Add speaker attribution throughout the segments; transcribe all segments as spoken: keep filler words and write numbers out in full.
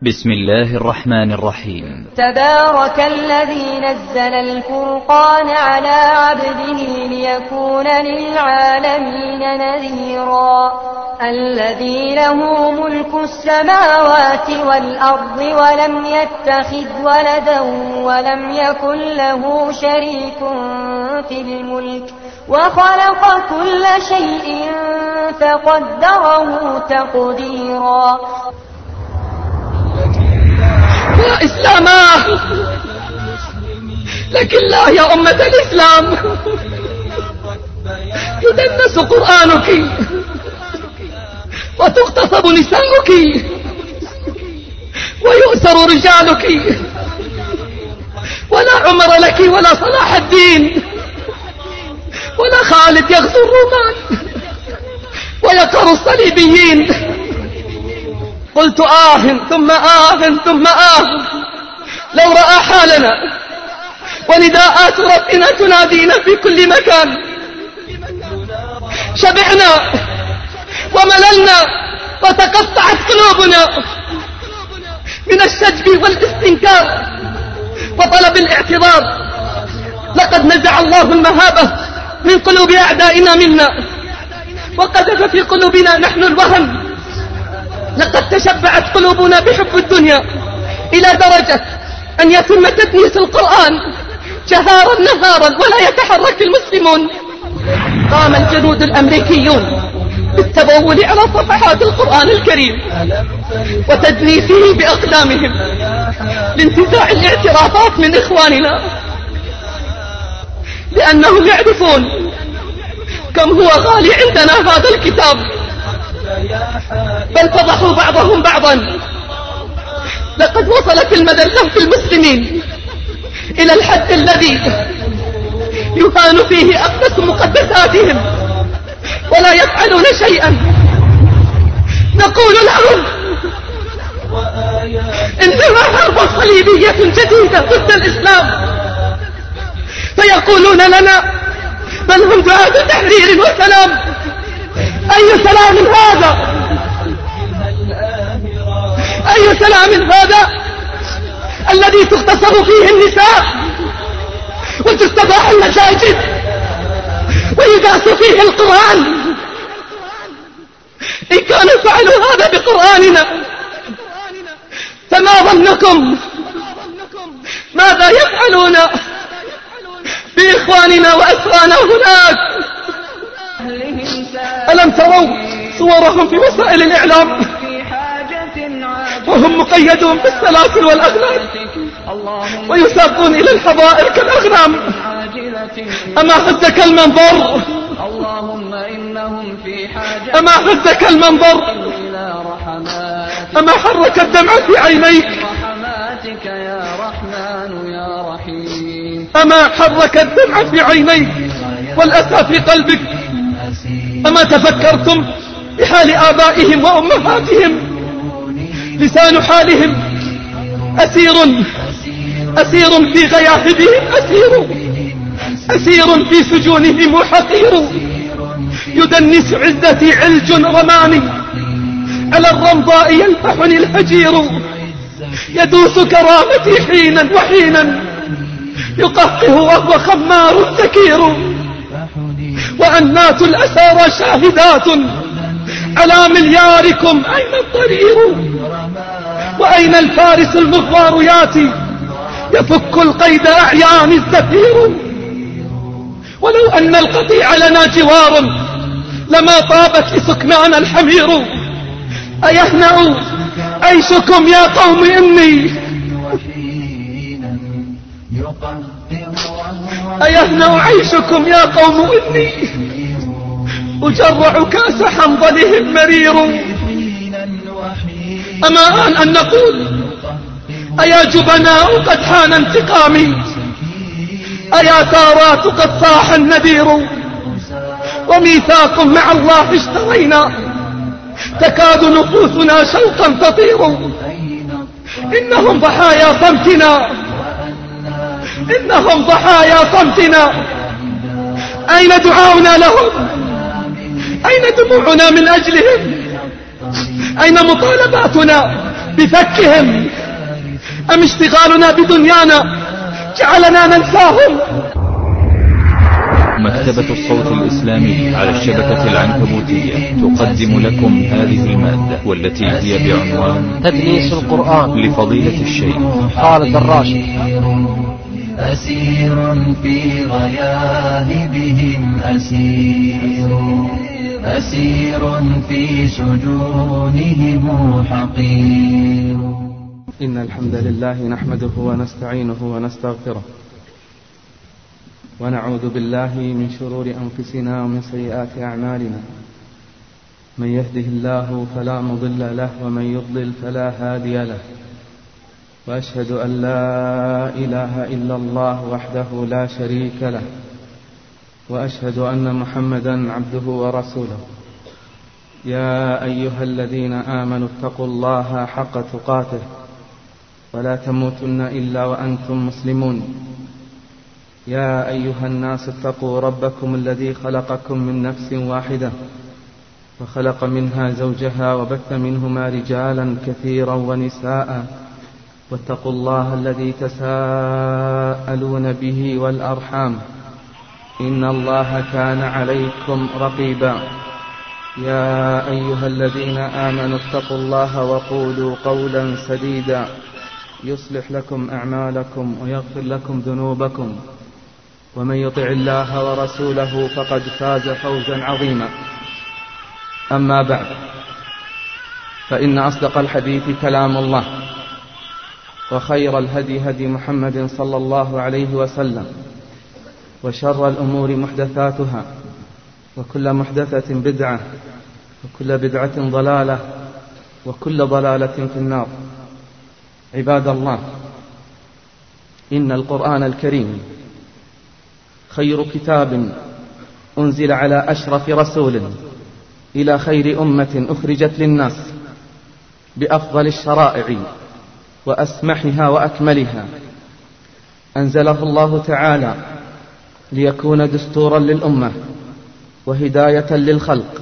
Speaker 1: بسم الله الرحمن الرحيم.
Speaker 2: تبارك الذي نزل الفرقان على عبده ليكون للعالمين نذيرا الذي له ملك السماوات والأرض ولم يتخذ ولدا ولم يكن له شريك في الملك وخلق كل شيء فقدره تقديرا.
Speaker 3: يا إسلاما لك الله يا أمة الإسلام، يدنس قرآنك وتغتصب نساؤك ويؤسر رجالك، ولا عمر لك ولا صلاح الدين ولا خالد يغزو الرومان ويقهر الصليبيين. قلت آه ثم آه ثم آه لو رأى حالنا ونداءات ربنا تنادينا في كل مكان. شبعنا ومللنا وتقطعت قلوبنا من الشجب والاستنكار وطلب الاعتذار. لقد نزع الله المهابة من قلوب أعدائنا منا وقذف في قلوبنا نحن الوهن. لقد تشبعت قلوبنا بحب الدنيا إلى درجة أن يتم تدنيس القرآن جهارا نهارا ولا يتحرك المسلمون. قام الجنود الأمريكيون بالتبول على صفحات القرآن الكريم وتدنيسه بأقدامهم لانتزاع الاعترافات من إخواننا، لأنهم يعرفون كم هو غالي عندنا هذا الكتاب. بل فضحوا بعضهم بعضا. لقد وصلت المذلة في المسلمين إلى الحد الذي يهان فيه أقدس مقدساتهم ولا يفعلون شيئا. نقول لهم إنها حرب صليبية جديدة ضد الإسلام، فيقولون لنا بل هم دعاة تحرير وسلام. أي سلام هذا؟ أي سلام هذا الذي تغتصب فيه النساء وتستباح المساجد ويداس فيه القرآن؟ إن كانوا فعلوا هذا بقرآننا فما ظنكم ماذا يفعلون بإخواننا وأسرانا هناك؟ ألم تروا صورهم في وسائل الإعلام وهم مقيدون بالسلاسل والأغلال ويساقون إلى الحظائر كالأغنام؟ أما هزك المنظر؟ أما هزك المنظر؟ أما حرك الدمع في عينيك؟ أما حرك الدمع في عينيك والأسى في قلبك؟ أما تفكرتم بحال آبائهم وأمهاتهم؟ لسان حالهم أسير أسير في غياهبهم، أسير أسير في سجونهم وحقير. يدنس عزتي علج رماني على الرمضاء يلفحني الهجير. يدوس كرامتي حينا وحينا يقهقه وهو خمار سكير. وأنات الأسارى شاهدات على ملياركم أين الضرير؟ وأين الفارس المغوار ياتي يفك القيد أعيان الزفير؟ ولو أن القطيع لنا جوار لما طابت لسكنان الحمير. أيهنأ عيشكم يا قوم إني أيهنأ عيشكم يا قوم إني أجرع كاس حنظلهم مرير. أما آن أن نقول أيا جبناء قد حان انتقامي، أيا سارات قد صاح النذير. وميثاق مع الله اشترينا تكاد نفوسنا شوقا تطير. إنهم ضحايا صمتنا إنهم ضحايا صمتنا. أين دعاؤنا لهم؟ أين دموعنا من أجلهم؟ أين مطالباتنا بفكهم؟ أم اشتغالنا بدنيانا جعلنا ننساهم؟
Speaker 1: مكتبة الصوت الإسلامي على الشبكة العنكبوتية تقدم لكم هذه المادة، والتي هي بعنوان
Speaker 4: تدريس القرآن
Speaker 1: لفضيلة الشيخ
Speaker 4: خالد الراشد.
Speaker 5: أسير في غياهبهم أسير، أسير في سجونهم حقير.
Speaker 6: إن الحمد لله نحمده ونستعينه ونستغفره، ونعوذ بالله من شرور أنفسنا ومن سيئات أعمالنا. من يهده الله فلا مضل له، ومن يضلل فلا هادي له. وأشهد أن لا إله إلا الله وحده لا شريك له، وأشهد أن محمدا عبده ورسوله. يا أيها الذين آمنوا اتقوا الله حق تقاته ولا تموتن إلا وأنتم مسلمون. يا أيها الناس اتقوا ربكم الذي خلقكم من نفس واحدة وخلق منها زوجها وبث منهما رجالا كثيرا ونساء، واتقوا الله الذي تساءلون به والأرحام، إن الله كان عليكم رقيبا. يا أيها الذين آمنوا اتقوا الله وقولوا قولا سديدا يصلح لكم أعمالكم ويغفر لكم ذنوبكم، ومن يطع الله ورسوله فقد فاز فوزا عظيما. أما بعد، فإن أصدق الحديث كلام الله، وخير الهدي هدي محمد صلى الله عليه وسلم، وشر الأمور محدثاتها، وكل محدثة بدعة، وكل بدعة ضلالة، وكل ضلالة في النار. عباد الله، إن القرآن الكريم خير كتاب أنزل على أشرف رسول إلى خير أمة أخرجت للناس، بأفضل الشرائع وأسمحها وأكملها. أنزله الله تعالى ليكون دستورا للأمة وهداية للخلق،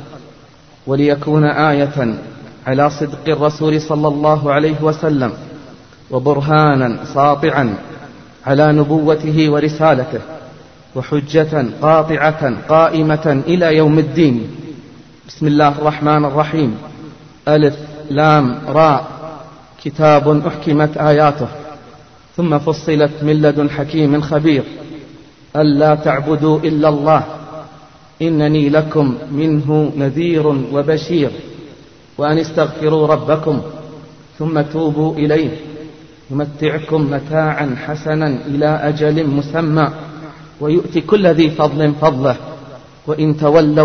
Speaker 6: وليكون آية على صدق الرسول صلى الله عليه وسلم، وبرهانا ساطعا على نبوته ورسالته، وحجة قاطعة قائمة إلى يوم الدين. بسم الله الرحمن الرحيم. ألف لام راء، كتاب أحكمت آياته ثم فصلت من لدن حكيم خبير. ألا تعبدوا إلا الله إنني لكم منه نذير وبشير، وأن استغفروا ربكم ثم توبوا إليه يمتعكم متاعا حسنا إلى أجل مسمى، ويؤتي كل ذي فضل فضله، وإن تولوا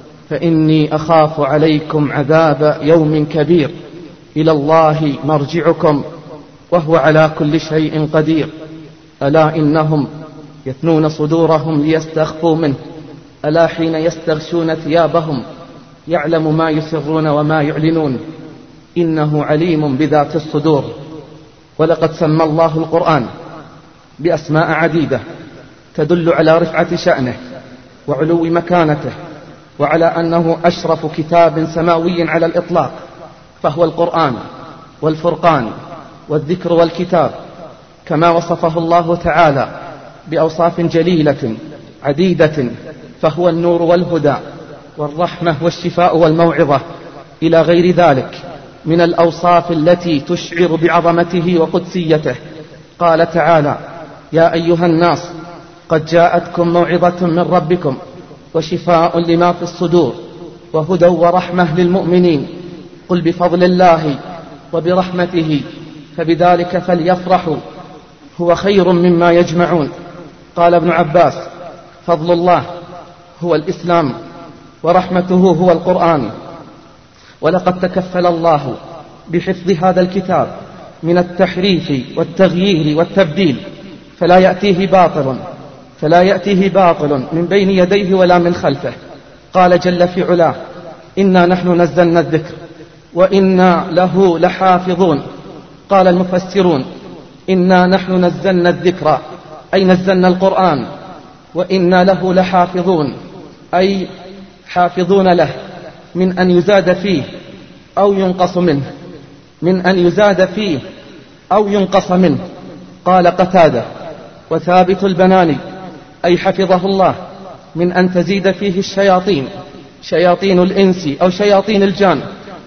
Speaker 6: فإني أخاف عليكم عذاب يوم كبير. إلى الله مرجعكم وهو على كل شيء قدير. ألا إنهم يثنون صدورهم ليستخفوا منه، ألا حين يستغشون ثيابهم يعلم ما يسرون وما يعلنون، إنه عليم بذات الصدور. ولقد سمى الله القرآن بأسماء عديدة تدل على رفعة شأنه وعلو مكانته، وعلى أنه أشرف كتاب سماوي على الإطلاق، فهو القرآن والفرقان والذكر والكتاب، كما وصفه الله تعالى بأوصاف جليلة عديدة، فهو النور والهدى والرحمة والشفاء والموعظة، إلى غير ذلك من الأوصاف التي تشعر بعظمته وقدسيته. قال تعالى: يا أيها الناس قد جاءتكم موعظة من ربكم وشفاء لما في الصدور وهدى ورحمة للمؤمنين. قل بفضل الله وبرحمته فبذلك فليفرحوا هو خير مما يجمعون. قال ابن عباس: فضل الله هو الإسلام ورحمته هو القرآن. ولقد تكفل الله بحفظ هذا الكتاب من التحريف والتغيير والتبديل، فلا يأتيه باطل فلا يأتيه باطل من بين يديه ولا من خلفه. قال جل في علاه: إنا نحن نزلنا الذكر وإنا له لحافظون. قال المفسرون: إنا نحن نزلنا الذكر أي نزلنا القرآن، وإنا له لحافظون أي حافظون له من أن يزاد فيه أو ينقص منه. من أن يزاد فيه أو ينقص منه. قال قتادة: وثابت البناني أي حفظه الله من أن تزيد فيه الشياطين، شياطين الإنس أو شياطين الجان،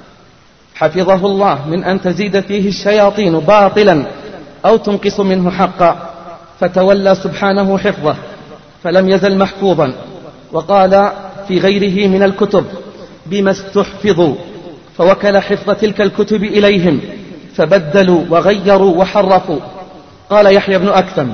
Speaker 6: حفظه الله من أن تزيد فيه الشياطين باطلا أو تنقص منه حقا، فتولى سبحانه حفظه فلم يزل محفوظا. وقال في غيره من الكتب: بما استحفظوا، فوكل حفظ تلك الكتب إليهم فبدلوا وغيروا وحرفوا. قال يحيى بن أكثم: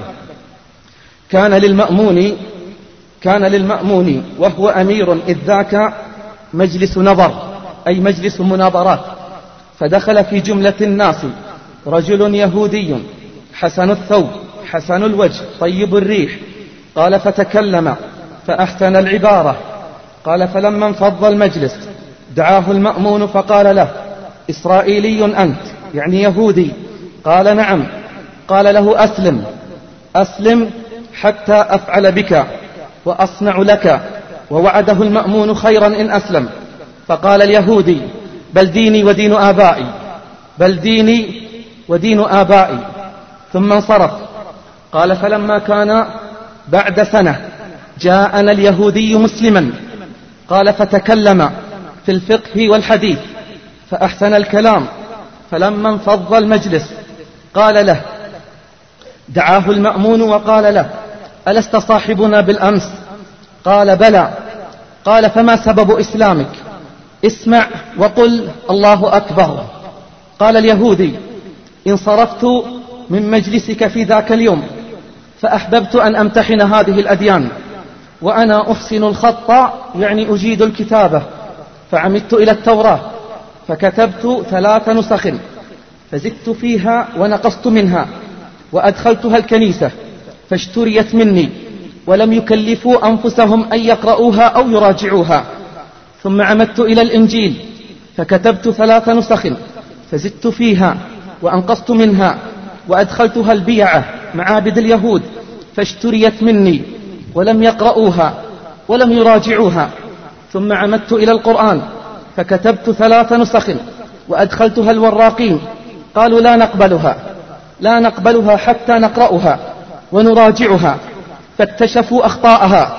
Speaker 6: كان للمأمون كان للمأمون وهو أمير إذ ذاك مجلس نظر، أي مجلس مناظرات، فدخل في جملة الناس رجل يهودي حسن الثوب حسن الوجه طيب الريح. قال فتكلم فأحسن العبارة. قال فلما انفض المجلس دعاه المأمون فقال له: إسرائيلي أنت؟ يعني يهودي. قال نعم. قال له: أسلم أسلم حتى أفعل بك وأصنع لك. ووعده المأمون خيرا إن أسلم. فقال اليهودي: بل ديني ودين آبائي بل ديني ودين آبائي ثم انصرف. قال فلما كان بعد سنة جاءنا اليهودي مسلما. قال فتكلم في الفقه والحديث فأحسن الكلام. فلما انفض المجلس قال له دعاه المأمون وقال له: ألست صاحبنا بالأمس؟ قال بلى. قال فما سبب إسلامك؟ اسمع وقل الله أكبر. قال اليهودي: انصرفت من مجلسك في ذاك اليوم فأحببت أن أمتحن هذه الأديان، وأنا أحسن الخط يعني أجيد الكتابة، فعمدت إلى التوراة فكتبت ثلاث نسخ، فزدت فيها ونقصت منها، وأدخلتها الكنيسة فاشتريت مني، ولم يكلفوا أنفسهم أن يقرؤوها أو يراجعوها. ثم عمدت إلى الإنجيل فكتبت ثلاث نسخ، فزدت فيها وأنقصت منها، وأدخلتها البيعة معابد اليهود فاشتريت مني، ولم يقرؤوها ولم يراجعوها. ثم عمدت إلى القرآن فكتبت ثلاث نسخ وأدخلتها الوراقين، قالوا لا نقبلها لا نقبلها حتى نقرأها ونراجعها، فاكتشفوا أخطاءها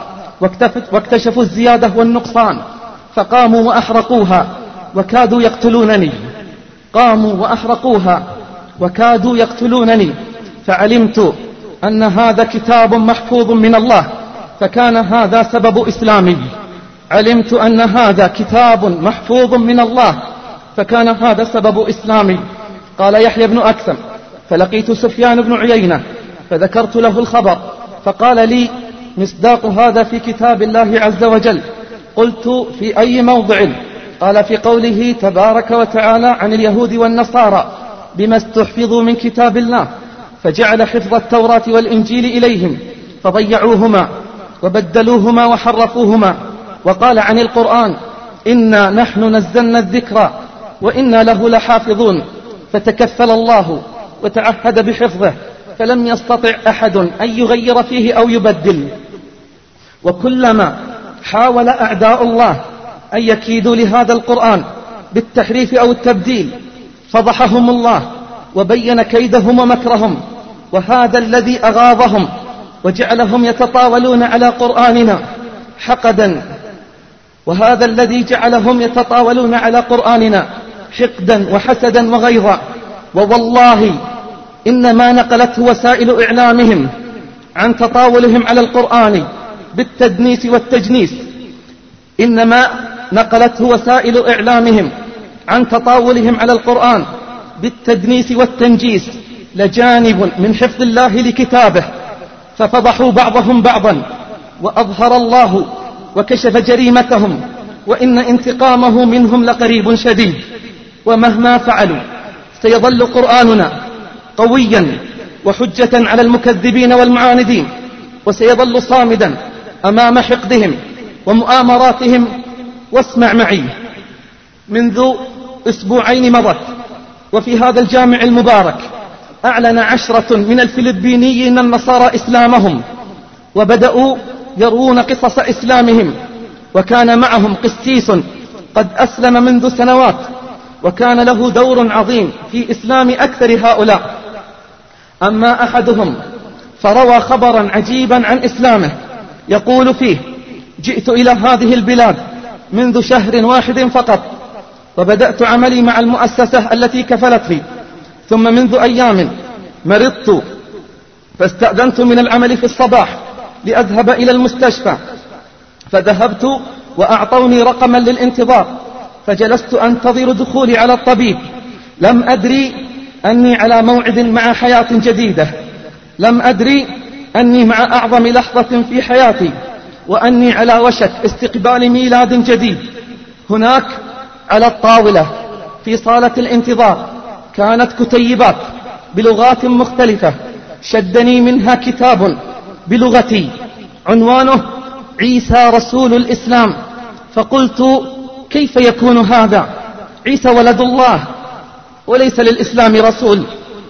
Speaker 6: واكتشفوا الزيادة والنقصان، فقاموا وأحرقوها وكادوا يقتلونني قاموا وأحرقوها وكادوا يقتلونني فعلمت أن هذا كتاب محفوظ من الله، فكان هذا سبب إسلامي. علمت أن هذا كتاب محفوظ من الله فكان هذا سبب إسلامي. قال يحيى بن أكثم: فلقيت سفيان بن عيينة فذكرت له الخبر، فقال لي: مصداق هذا في كتاب الله عز وجل. قلت: في أي موضع؟ قال: في قوله تبارك وتعالى عن اليهود والنصارى بما استحفظوا من كتاب الله، فجعل حفظ التوراة والإنجيل إليهم فضيعوهما وبدلوهما وحرفوهما. وقال عن القرآن: إنا نحن نزلنا الذكر وإنا له لحافظون، فتكفل الله وتعهد بحفظه فلم يستطع أحد أن يغير فيه أو يبدل. وكلما حاول أعداء الله أن يكيدوا لهذا القرآن بالتحريف أو التبديل فضحهم الله وبين كيدهم ومكرهم، وهذا الذي أغاظهم وجعلهم يتطاولون على قرآننا حقدا وهذا الذي جعلهم يتطاولون على قرآننا حقدا وحسدا وغيظا. ووالله إنما نقلته وسائل إعلامهم عن تطاولهم على القرآن بالتدنيس والتجنيس إنما نقلته وسائل إعلامهم عن تطاولهم على القرآن بالتدنيس والتنجيس لجانب من حفظ الله لكتابه، ففضحوا بعضهم بعضا وأظهر الله وكشف جريمتهم، وإن انتقامه منهم لقريب شديد. ومهما فعلوا سيظل قرآننا قويا وحجة على المكذبين والمعاندين، وسيظل صامدا أمام حقدهم ومؤامراتهم. واسمع معي، منذ أسبوعين مضت وفي هذا الجامع المبارك أعلن عشرة من الفلبينيين النصارى إسلامهم، وبدأوا يروون قصص إسلامهم، وكان معهم قسيس قد أسلم منذ سنوات وكان له دور عظيم في إسلام أكثر هؤلاء. أما أحدهم فروى خبرا عجيبا عن إسلامه يقول فيه: جئت إلى هذه البلاد منذ شهر واحد فقط، وبدأت عملي مع المؤسسة التي كفلت لي، ثم منذ أيام مرضت فاستأذنت من العمل في الصباح لأذهب إلى المستشفى، فذهبت وأعطوني رقما للانتظار، فجلست أنتظر دخولي على الطبيب. لم أدري أني على موعد مع حياة جديدة، لم أدري أني مع أعظم لحظة في حياتي، وأني على وشك استقبال ميلاد جديد. هناك على الطاولة في صالة الانتظار كانت كتيبات بلغات مختلفة، شدني منها كتاب بلغتي عنوانه عيسى رسول الإسلام، فقلت: كيف يكون هذا؟ عيسى ولد الله وليس للإسلام رسول.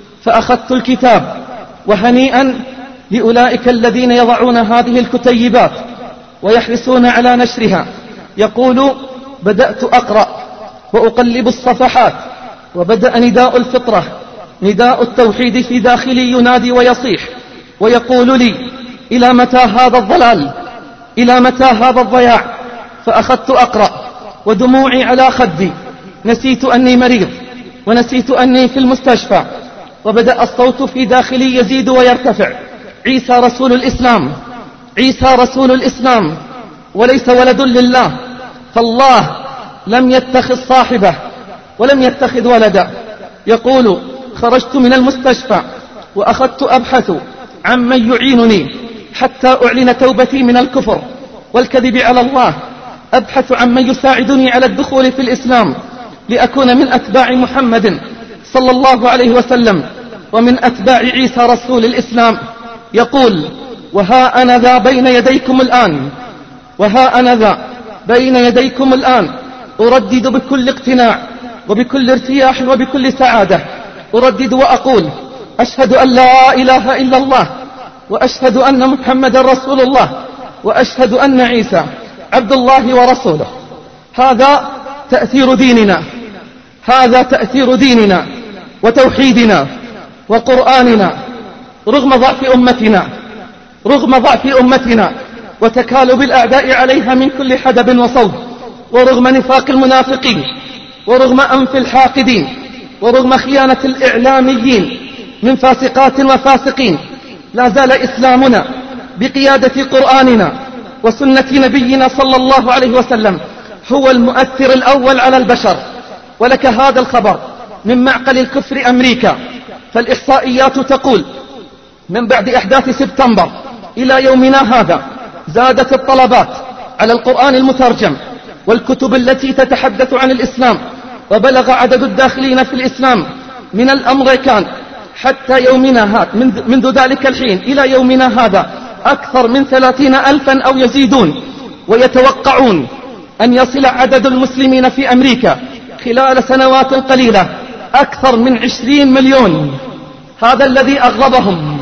Speaker 6: فأخذت الكتاب، وهنيئا لأولئك الذين يضعون هذه الكتيبات ويحرصون على نشرها. يقول: بدأت أقرأ وأقلب الصفحات، وبدأ نداء الفطرة، نداء التوحيد في داخلي ينادي ويصيح ويقول لي: إلى متى هذا الضلال؟ إلى متى هذا الضياع؟ فأخذت أقرأ ودموعي على خدي، نسيت أني مريض ونسيت أني في المستشفى، وبدأ الصوت في داخلي يزيد ويرتفع: عيسى رسول الإسلام، عيسى رسول الإسلام، وليس ولد لله، فالله لم يتخذ صاحبه ولم يتخذ ولدا. يقول: خرجت من المستشفى وأخذت أبحث عمن يعينني حتى أعلن توبتي من الكفر والكذب على الله، أبحث عمن يساعدني على الدخول في الإسلام لأكون من أتباع محمد صلى الله عليه وسلم ومن أتباع عيسى رسول الإسلام. يقول: وها أنا ذا بين يديكم الآن، وها أنا ذا بين يديكم الآن أردد بكل اقتناع وبكل ارتياح وبكل سعادة، أردد وأقول: أشهد أن لا إله إلا الله، وأشهد أن محمد رسول الله، وأشهد أن عيسى عبد الله ورسوله. هذا تأثير ديننا، هذا تأثير ديننا وتوحيدنا وقرآننا، رغم ضعف أمتنا، رغم ضعف أمتنا وتكالب الأعداء عليها من كل حدب وصوب، ورغم نفاق المنافقين، ورغم أنف الحاقدين، ورغم خيانة الإعلاميين من فاسقات وفاسقين، لا زال إسلامنا بقيادة قرآننا وسنة نبينا صلى الله عليه وسلم هو المؤثر الأول على البشر. ولك هذا الخبر من معقل الكفر أمريكا، فالإحصائيات تقول: من بعد أحداث سبتمبر إلى يومنا هذا زادت الطلبات على القرآن المترجم والكتب التي تتحدث عن الإسلام، وبلغ عدد الداخلين في الإسلام من الأمريكان حتى يومنا هذا منذ ذلك الحين إلى يومنا هذا أكثر من ثلاثين ألفا أو يزيدون، ويتوقعون أن يصل عدد المسلمين في أمريكا خلال سنوات قليلة أكثر من عشرين مليون. هذا الذي أغضبهم،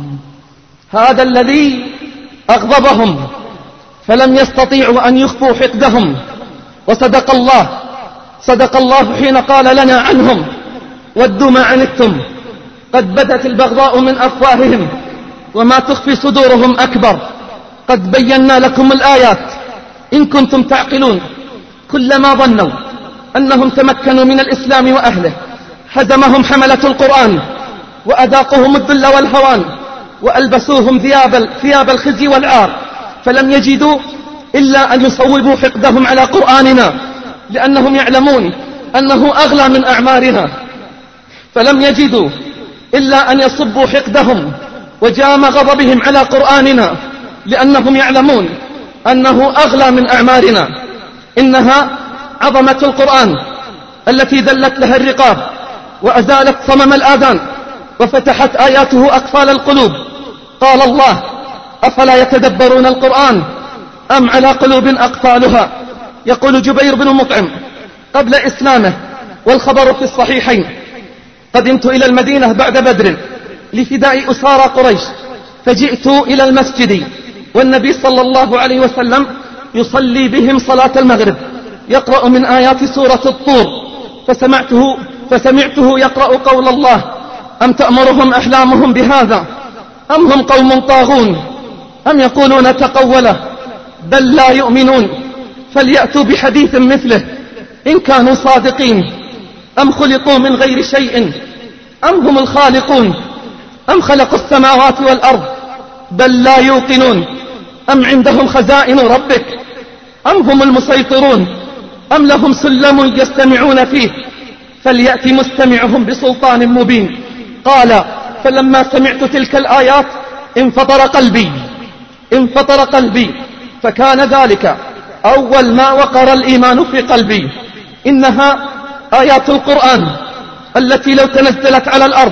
Speaker 6: هذا الذي أغضبهم، فلم يستطيعوا أن يخفوا حقدهم. وصدق الله، صدق الله حين قال لنا عنهم: ودوا ما عنتم قد بدت البغضاء من أفواههم وما تخفي صدورهم أكبر، قد بينا لكم الآيات إن كنتم تعقلون. كلما ظنوا أنهم تمكنوا من الإسلام وأهله هزمهم حملة القرآن وأذاقهم الذل والهوان وألبسوهم ثياب ثياب الخزي والعار، فلم يجدوا إلا أن يصوبوا حقدهم على قرآننا، لأنهم يعلمون أنه أغلى من أعمارنا، فلم يجدوا إلا أن يصبوا حقدهم وجام غضبهم على قرآننا، لأنهم يعلمون أنه أغلى من أعمارنا. إنها عظمة القرآن التي ذلت لها الرقاب وأزالت صمم الآذان وفتحت آياته أقفال القلوب. قال الله: أفلا يتدبرون القرآن أم على قلوب أقفالها. يقول جبير بن مطعم قبل إسلامه والخبر في الصحيحين: قدمت إلى المدينة بعد بدر لفداء أسارى قريش، فجئت إلى المسجد والنبي صلى الله عليه وسلم يصلي بهم صلاة المغرب، يقرأ من آيات سورة الطور: فسمعته, فسمعته يقرأ قول الله: أم تأمرهم أحلامهم بهذا أم هم قوم طاغون أم يقولون تقوله بل لا يؤمنون فليأتوا بحديث مثله إن كانوا صادقين. أم خلقوا من غير شيء أم هم الخالقون أم خلقوا السماوات والأرض بل لا يوقنون. أم عندهم خزائن ربك أم هم المسيطرون أم لهم سلم يستمعون فيه فليأتي مستمعهم بسلطان مبين. قال: فلما سمعت تلك الآيات انفطر قلبي انفطر قلبي فكان ذلك أول ما وقر الإيمان في قلبي. إنها آيات القرآن التي لو تنزلت على الأرض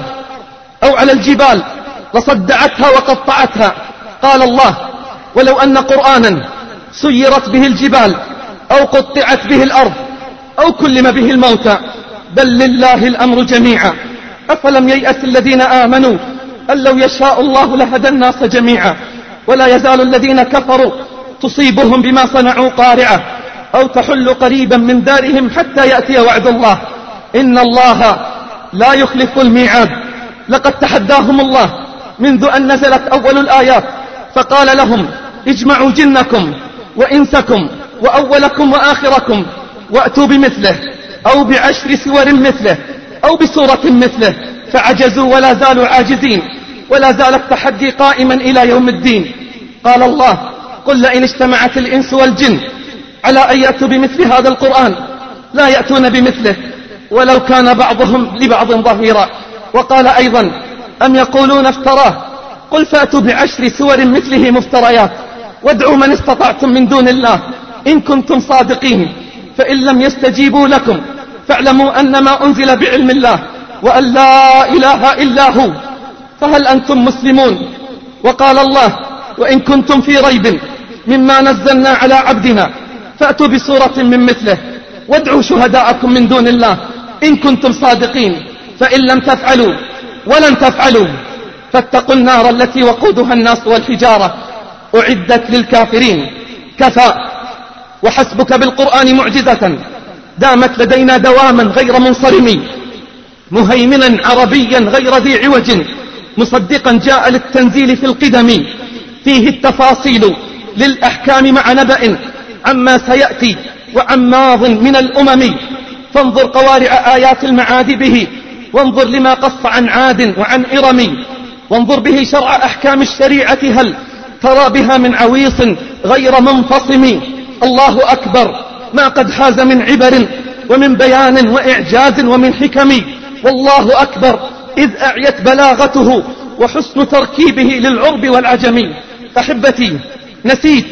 Speaker 6: أو على الجبال لصدعتها وقطعتها. قال الله: ولو أن قرآنا سيرت به الجبال أو قطعت به الأرض أو كلم به الموتى بل لله الأمر جميعا. أفلم ييأس الذين آمنوا أن لو يشاء الله لهدى الناس جميعا ولا يزال الذين كفروا تصيبهم بما صنعوا قارعة أو تحل قريبا من دارهم حتى يأتي وعد الله إن الله لا يخلف الميعاد. لقد تحداهم الله منذ أن نزلت أول الآيات فقال لهم: اجمعوا جنكم وإنسكم وأولكم وآخركم وأتوا بمثله أو بعشر سور مثله أو بسورة مثله فعجزوا ولا زالوا عاجزين ولا زال التحدي قائما إلى يوم الدين. قال الله: قل لئن اجتمعت الإنس والجن على أن يأتوا بمثل هذا القرآن لا يأتون بمثله ولو كان بعضهم لبعض ظهيرا. وقال أيضا: أم يقولون افتراه قل فأتوا بعشر سور مثله مفتريات وادعوا من استطعتم من دون الله إن كنتم صادقين فإن لم يستجيبوا لكم فاعلموا أنما أنزل بعلم الله وأن لا إله إلا هو فهل أنتم مسلمون؟ وقال الله: وإن كنتم في ريب مما نزلنا على عبدنا فأتوا بسورة من مثله وادعوا شهداءكم من دون الله إن كنتم صادقين فإن لم تفعلوا ولن تفعلوا فاتقوا النار التي وقودها الناس والحجارة أعدت للكافرين. كفى وحسبك بالقرآن معجزة دامت لدينا دواما غير منصرم مهيمنا عربيا غير ذي عوج مصدقا جاء للتنزيل في القدم فيه التفاصيل للأحكام مع نبأ عما سيأتي وعن ماض من الأمم فانظر قوارع آيات المعاد به وانظر لما قص عن عاد وعن إرم وانظر به شرع أحكام الشريعة هل ترى بها من عويص غير منفصم. الله أكبر ما قد حاز من عبر ومن بيان وإعجاز ومن حكم. والله أكبر إذ أعيت بلاغته وحسن تركيبه للعرب والعجم. أحبتي، نسيت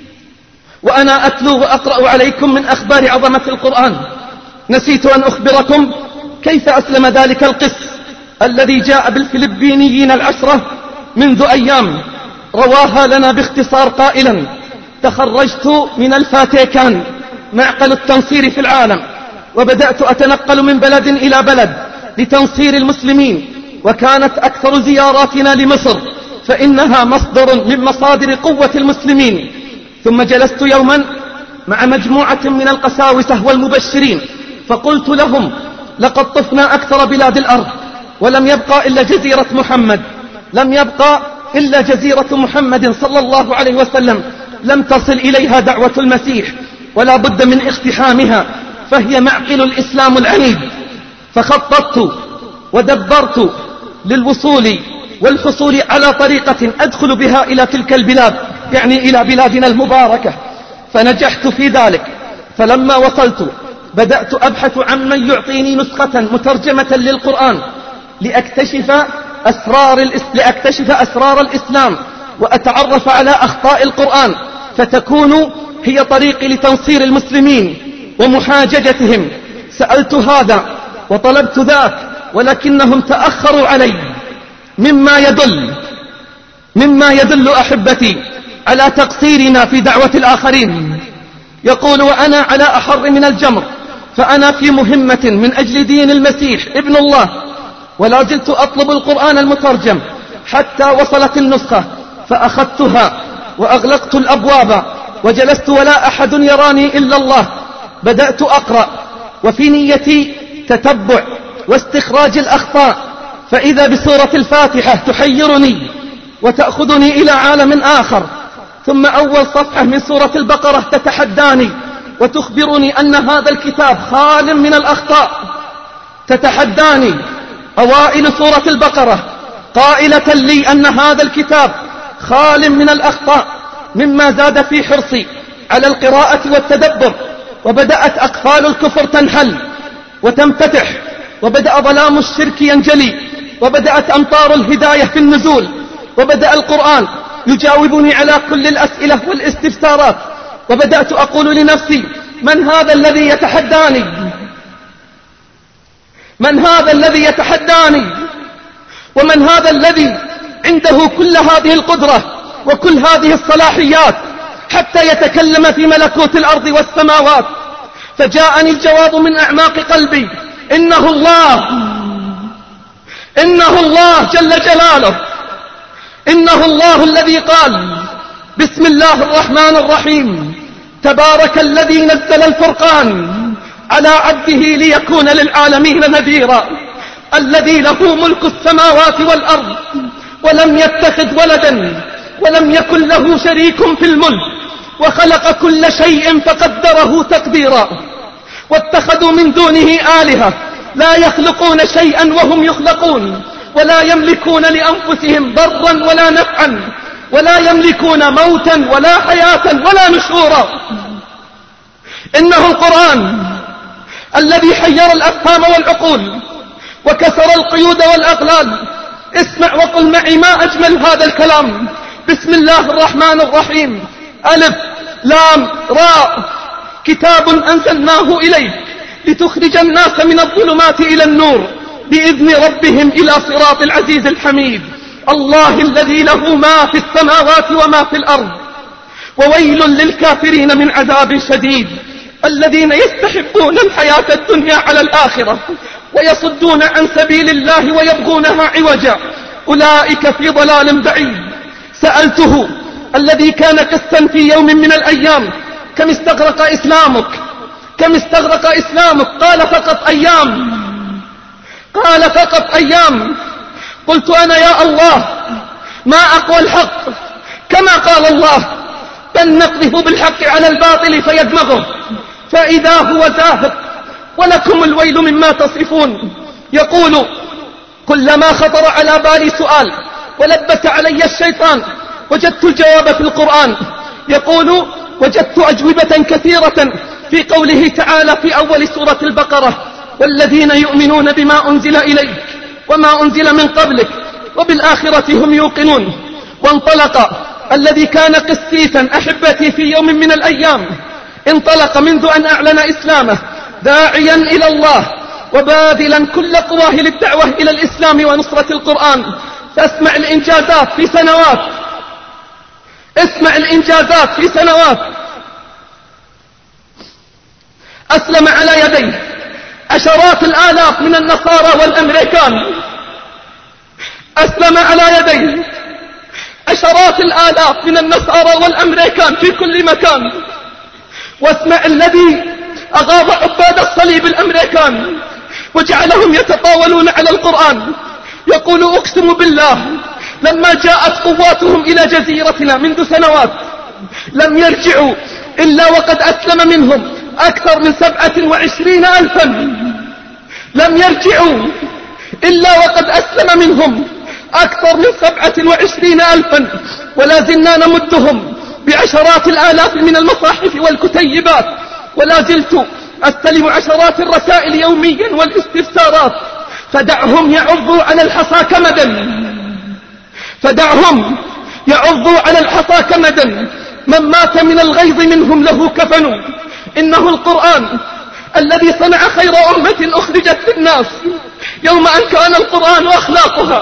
Speaker 6: وأنا أتلو وأقرأ عليكم من أخبار عظمة القرآن نسيت أن أخبركم كيف أسلم ذلك القس الذي جاء بالفلبينيين العشرة منذ أيام رواها لنا باختصار قائلا: تخرجت من الفاتيكان معقل التنصير في العالم وبدأت أتنقل من بلد إلى بلد لتنصير المسلمين وكانت أكثر زياراتنا لمصر فإنها مصدر من مصادر قوة المسلمين. ثم جلست يوما مع مجموعة من القساوسة والمبشرين فقلت لهم: لقد طفنا أكثر بلاد الأرض ولم يبقى إلا جزيرة محمد لم يبقى إلا جزيرة محمد صلى الله عليه وسلم لم تصل إليها دعوة المسيح ولا بد من اقتحامها فهي معقل الإسلام العنيد. فخططت ودبرت للوصول والحصول على طريقة أدخل بها إلى تلك البلاد يعني إلى بلادنا المباركة فنجحت في ذلك. فلما وصلت بدأت أبحث عن من يعطيني نسخة مترجمة للقرآن لأكتشف أسرار, الإس... لأكتشف أسرار الإسلام وأتعرف على أخطاء القرآن فتكون هي طريقي لتنصير المسلمين ومحاججتهم. سألت هذا وطلبت ذاك ولكنهم تأخروا علي مما يدل مما يدل أحبتي على تقصيرنا في دعوة الآخرين. يقول: وأنا على أحر من الجمر فأنا في مهمة من أجل دين المسيح ابن الله ولا زلت أطلب القرآن المترجم حتى وصلت النسخة فأخذتها وأغلقت الأبواب وجلست ولا أحد يراني إلا الله. بدأت أقرأ وفي نيتي تتبع واستخراج الأخطاء، فإذا بسورة الفاتحة تحيرني وتأخذني إلى عالم آخر، ثم أول صفحة من سورة البقرة تتحداني وتخبرني أن هذا الكتاب خال من الأخطاء. تتحداني أوائل سورة البقرة قائلة لي أن هذا الكتاب خال من الأخطاء، مما زاد في حرصي على القراءة والتدبر، وبدأت أقفال الكفر تنحل وتنفتح، وبدأ ظلام الشرك ينجلي، وبدأت أمطار الهداية في النزول، وبدأ القرآن يجاوبني على كل الأسئلة والاستفسارات، وبدأت أقول لنفسي: من هذا الذي يتحداني؟ من هذا الذي يتحداني؟ ومن هذا الذي عنده كل هذه القدرة وكل هذه الصلاحيات حتى يتكلم في ملكوت الأرض والسماوات؟ فجاءني الجواب من أعماق قلبي: إنه الله، إنه الله جل جلاله، إنه الله الذي قال: بسم الله الرحمن الرحيم، تبارك الذي نزل الفرقان على عبده ليكون للعالمين نذيرا، الذي له ملك السماوات والأرض ولم يتخذ ولدا ولم يكن له شريك في الملك، وخلق كل شيء فقدره تقديرا، واتخذوا من دونه آلهة لا يخلقون شيئا وهم يخلقون، ولا يملكون لأنفسهم ضرا ولا نفعا، ولا يملكون موتا ولا حياة ولا نشورا. إنه القرآن الذي حير الأفهام والعقول وكسر القيود والأغلال. اسمع وقل معي ما أجمل هذا الكلام. بسم الله الرحمن الرحيم، ألف لام راء، كتاب أنزلناه إليك لتخرج الناس من الظلمات إلى النور بإذن ربهم إلى صراط العزيز الحميد، الله الذي له ما في السماوات وما في الأرض، وويل للكافرين من عذاب شديد، الذين يستحبون الحياة الدنيا على الآخرة ويصدون عن سبيل الله ويبغونها عوجا، أولئك في ضلال بعيد. سألته الذي كان قسا في يوم من الأيام: كم استغرق إسلامك؟ كم استغرق إسلامك؟ قال: فقط أيام. قال: فقط أيام. قلت أنا: يا الله، ما أقوى الحق؟ كما قال الله: بل نقذف بالحق على الباطل فيدمغه فإذا هو زاهق ولكم الويل مما تصفون. يقول: كلما خطر على بالي سؤال ولبت علي الشيطان وجدت الجواب في القرآن. يقول: وجدت أجوبة كثيرة في قوله تعالى في أول سورة البقرة: والذين يؤمنون بما أنزل إليك وما أنزل من قبلك وبالآخرة هم يوقنون. وانطلق الذي كان قسيسا أحبتي في يوم من الأيام، انطلق منذ أن أعلن إسلامه داعيا إلى الله وباذلا كل قواه للدعوة إلى الإسلام ونصرة القرآن. فاسمع الإنجازات في سنوات، اسمع الإنجازات في سنوات. أسلم على يديه عشرات الآلاف من النصارى والأمريكان، أسلم على يديه عشرات الآلاف من النصارى والأمريكان في كل مكان. واسمع الذي أغاظ عباد الصليب الأمريكان وجعلهم يتطاولون على القرآن. يقول: أقسم بالله لما جاءت قواتهم إلى جزيرتنا منذ سنوات لم يرجعوا إلا وقد أسلم منهم أكثر من سبعة وعشرين ألفا، لم يرجعوا إلا وقد أسلم منهم أكثر من سبعة وعشرين ألفا، ولا زلنا نمدهم بعشرات الآلاف من المصاحف والكتيبات، ولا زلت أستلم عشرات الرسائل يوميا والاستفسارات. فدعهم يعضوا على الحصى كمدا، فدعهم يعضوا على الحصى كمدا، من مات من الغيظ منهم له كفن. إنه القرآن الذي صنع خير أمة أخرجت للناس يوم أن كان القرآن أخلاقها.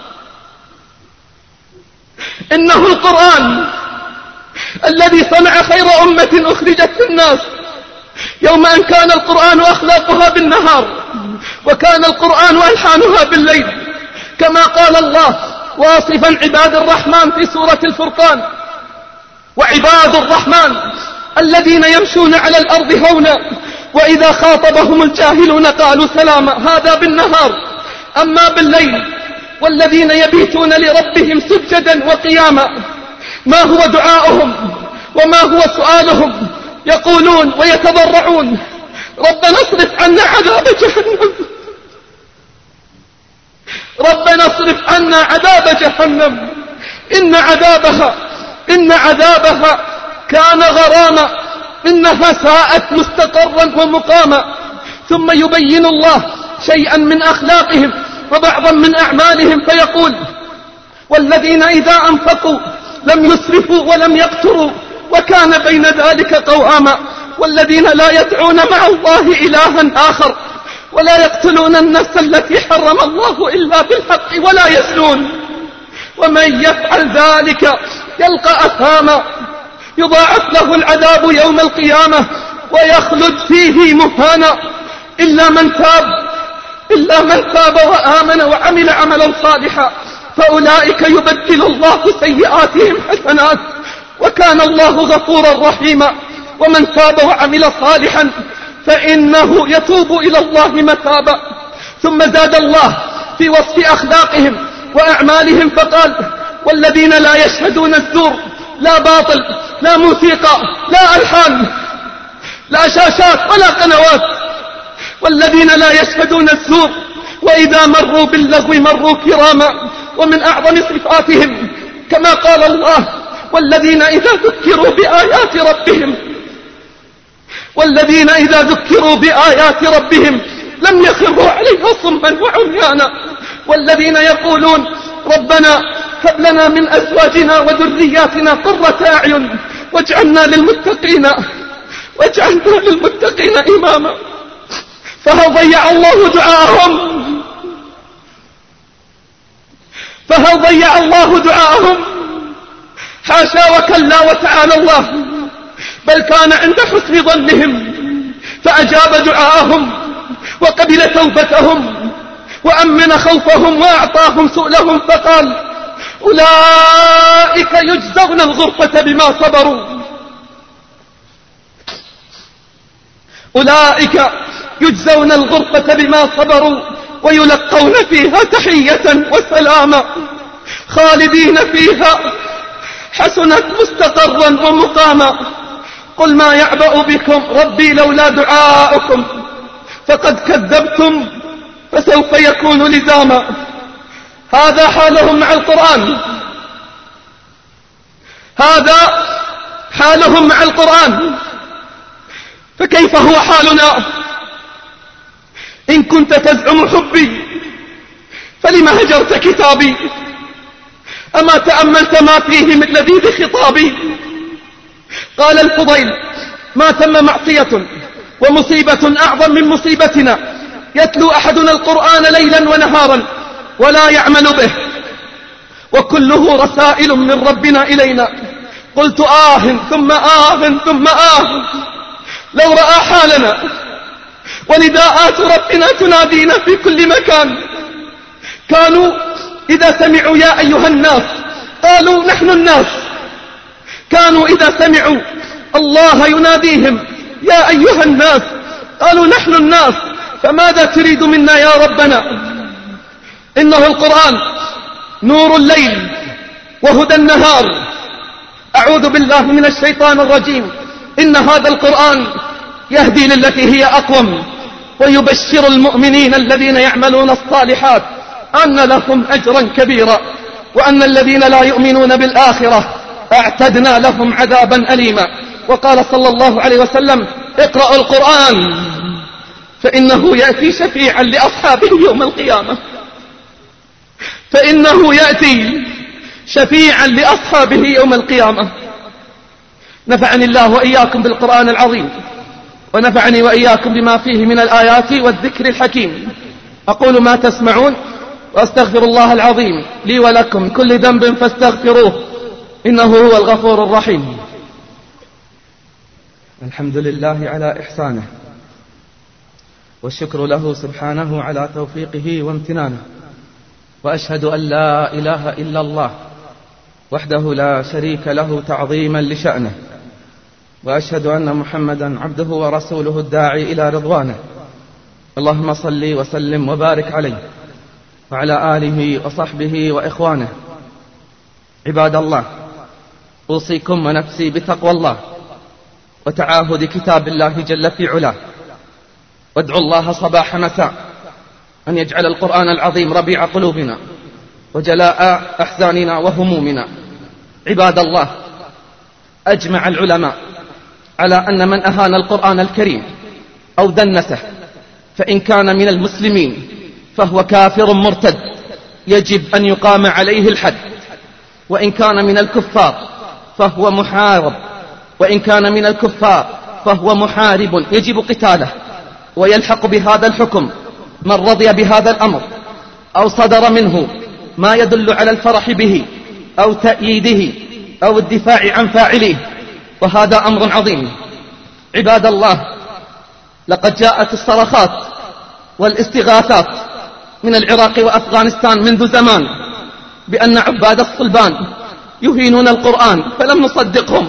Speaker 6: إنه القرآن الذي صنع خير أمة أخرجت للناس يوم أن كان القرآن أخلاقها بالنهار وكان القرآن ألحانها بالليل، كما قال الله واصفا عباد الرحمن في سورة الفرقان: وعباد الرحمن الذين يمشون على الأرض هونا
Speaker 3: وإذا خاطبهم الجاهلون قالوا سلاما. هذا بالنهار. أما بالليل والذين يبيتون لربهم سجدا وقياما ما هو دعاؤهم وما هو سؤالهم؟ يقولون ويتضرعون ربنا اصرف عنا عذاب جهنم، ربنا اصرف عنا عذاب جهنم إن عذابها إن عذابها كان غراما إنها ساءت مستقرا ومقاما. ثم يبين الله شيئا من أخلاقهم وبعضا من أعمالهم فيقول والذين إذا أنفقوا لم يسرفوا ولم يقتروا وكان بين ذلك قواما. والذين لا يدعون مع الله إلها آخر ولا يقتلون النفس التي حرم الله إلا بالحق ولا يزنون ومن يفعل ذلك يلقى أثاما يضاعف له العذاب يوم القيامة ويخلد فيه مهانا إلا من تاب إلا من تاب وآمن وعمل عملا صالحا فأولئك يبدل الله سيئاتهم حسنات وكان الله غفورا رحيما. ومن تاب وعمل صالحا فإنه يتوب إلى الله متابا. ثم زاد الله في وصف أخلاقهم وأعمالهم فقال والذين لا يشهدون الزور لا باطل لا موسيقى لا ألحان لا شاشات ولا قنوات، والذين لا يشهدون الزور وإذا مروا باللغو مروا كراما. ومن أعظم صفاتهم كما قال الله والذين إذا ذكروا بآيات ربهم والذين إذا ذكروا بآيات ربهم لم يخروا عليها صما وعميانا. والذين يقولون ربنا هب لنا من أزواجنا وذرياتنا قرة أعين واجعلنا للمتقين واجعلنا للمتقين إماما. فهل ضيع الله دعاءهم فهل ضيع الله دعاءهم؟ حاشا وكلا وتعالى الله، بل كان عند حسن ظنهم فأجاب دعاءهم وقبل توبتهم وأمن خوفهم وأعطاهم سؤلهم فقال أولئك يجزون الغرفة بما صبروا أولئك يجزون الغرفة بما صبروا ويلقون فيها تحية وسلاما خالدين فيها حسنت مستقرا ومقاما. قل ما يعبأ بكم ربي لولا دعاؤكم فقد كذبتم فسوف يكون لزاما. هذا حالهم مع القرآن هذا حالهم مع القرآن فكيف هو حالنا؟ إن كنت تزعم حبي فلما هجرت كتابي؟ أما تأملت ما فيه من لذيذ خطابي؟ قال الفضيل ما ثم معصية ومصيبة أعظم من مصيبتنا يتلو أحدنا القرآن ليلا ونهارا ولا يعمل به وكله رسائل من ربنا إلينا. قلت آه ثم آه ثم آه لو رأى حالنا ونداءات ربنا تنادينا في كل مكان. كانوا إذا سمعوا يا أيها الناس قالوا نحن الناس، كانوا إذا سمعوا الله يناديهم يا أيها الناس قالوا نحن الناس. فماذا تريد منا يا ربنا؟ إنه القرآن نور الليل وهدى النهار. أعوذ بالله من الشيطان الرجيم. إن هذا القرآن يهدي للتي هي أقوم ويبشر المؤمنين الذين يعملون الصالحات أن لهم أجرا كبيرا وأن الذين لا يؤمنون بالآخرة أعتدنا لهم عذابا أليما. وقال صلى الله عليه وسلم اقرأوا القرآن فإنه يأتي شفيعا لأصحابه يوم القيامة فإنه يأتي شفيعا لأصحابه يوم القيامة. نفعني الله وإياكم بالقرآن العظيم ونفعني وإياكم بما فيه من الآيات والذكر الحكيم. أقول ما تسمعون وأستغفر الله العظيم لي ولكم كل ذنب فاستغفروه إنه هو الغفور الرحيم. الحمد لله على إحسانه والشكر له سبحانه على توفيقه وامتنانه، وأشهد أن لا إله إلا الله وحده لا شريك له تعظيما لشأنه،
Speaker 6: وأشهد أن محمدا عبده ورسوله الداعي إلى رضوانه. اللهم صل وسلم وبارك عليه وعلى آله وصحبه وإخوانه. عباد الله، أوصيكم ونفسي بتقوى الله وتعاهد كتاب الله جل في علاه، وادعوا الله صباح مساء أن يجعل القرآن العظيم ربيع قلوبنا وجلاء أحزاننا وهمومنا. عباد الله، أجمع العلماء على أن من أهان القرآن الكريم أو دنسه فإن كان من المسلمين فهو كافر مرتد يجب أن يقام عليه الحد، وإن كان من الكفار فهو محارب وإن كان من الكفار فهو محارب يجب قتاله. ويلحق بهذا الحكم من رضي بهذا الأمر أو صدر منه ما يدل على الفرح به أو تأييده أو الدفاع عن فاعله، وهذا أمر عظيم. عباد الله، لقد جاءت الصرخات والاستغاثات من العراق وأفغانستان منذ زمان بأن عباد الصلبان يهينون القرآن، فلم نصدقهم.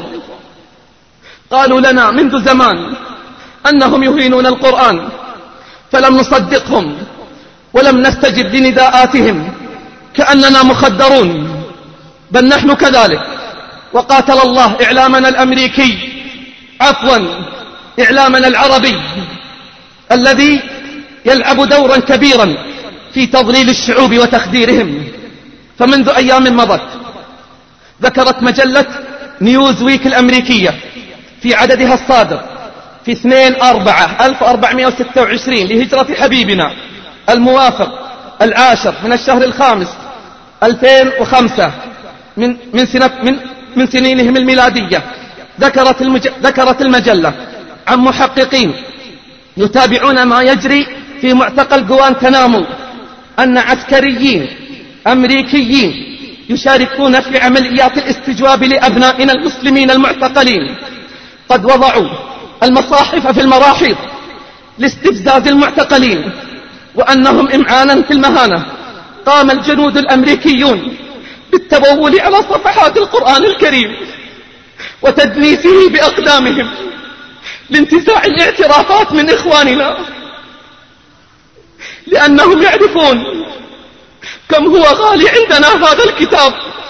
Speaker 6: قالوا لنا منذ زمان أنهم يهينون القرآن فلم نصدقهم ولم نستجب لنداءاتهم كأننا مخدرون، بل نحن كذلك. وقاتل الله إعلامنا الأمريكي، عفوا إعلامنا العربي، الذي يلعب دورا كبيرا في تضليل الشعوب وتخديرهم. فمنذ أيام مضت ذكرت مجلة نيوز ويك الأمريكية في عددها الصادر في اثنين أربعة ألف وأربعمائة وستة وعشرين لهجرة حبيبنا الموافق العاشر من الشهر الخامس ألفين وخمسة من من سنة من من سنينهم الميلادية، ذكرت المج... ذكرت المجلة عن محققين يتابعون ما يجري في معتقل غوانتنامو أن عسكريين أمريكيين يشاركون في عمليات الاستجواب لأبنائنا المسلمين المعتقلين. قد وضعوا المصاحف في المراحيض لاستفزاز المعتقلين، وأنهم إمعانا في المهانة قام الجنود الأمريكيون بالتبول على صفحات القرآن الكريم وتدنيسه بأقدامهم لانتزاع الاعترافات من إخواننا، لأنهم يعرفون كم هو غالي عندنا هذا الكتاب.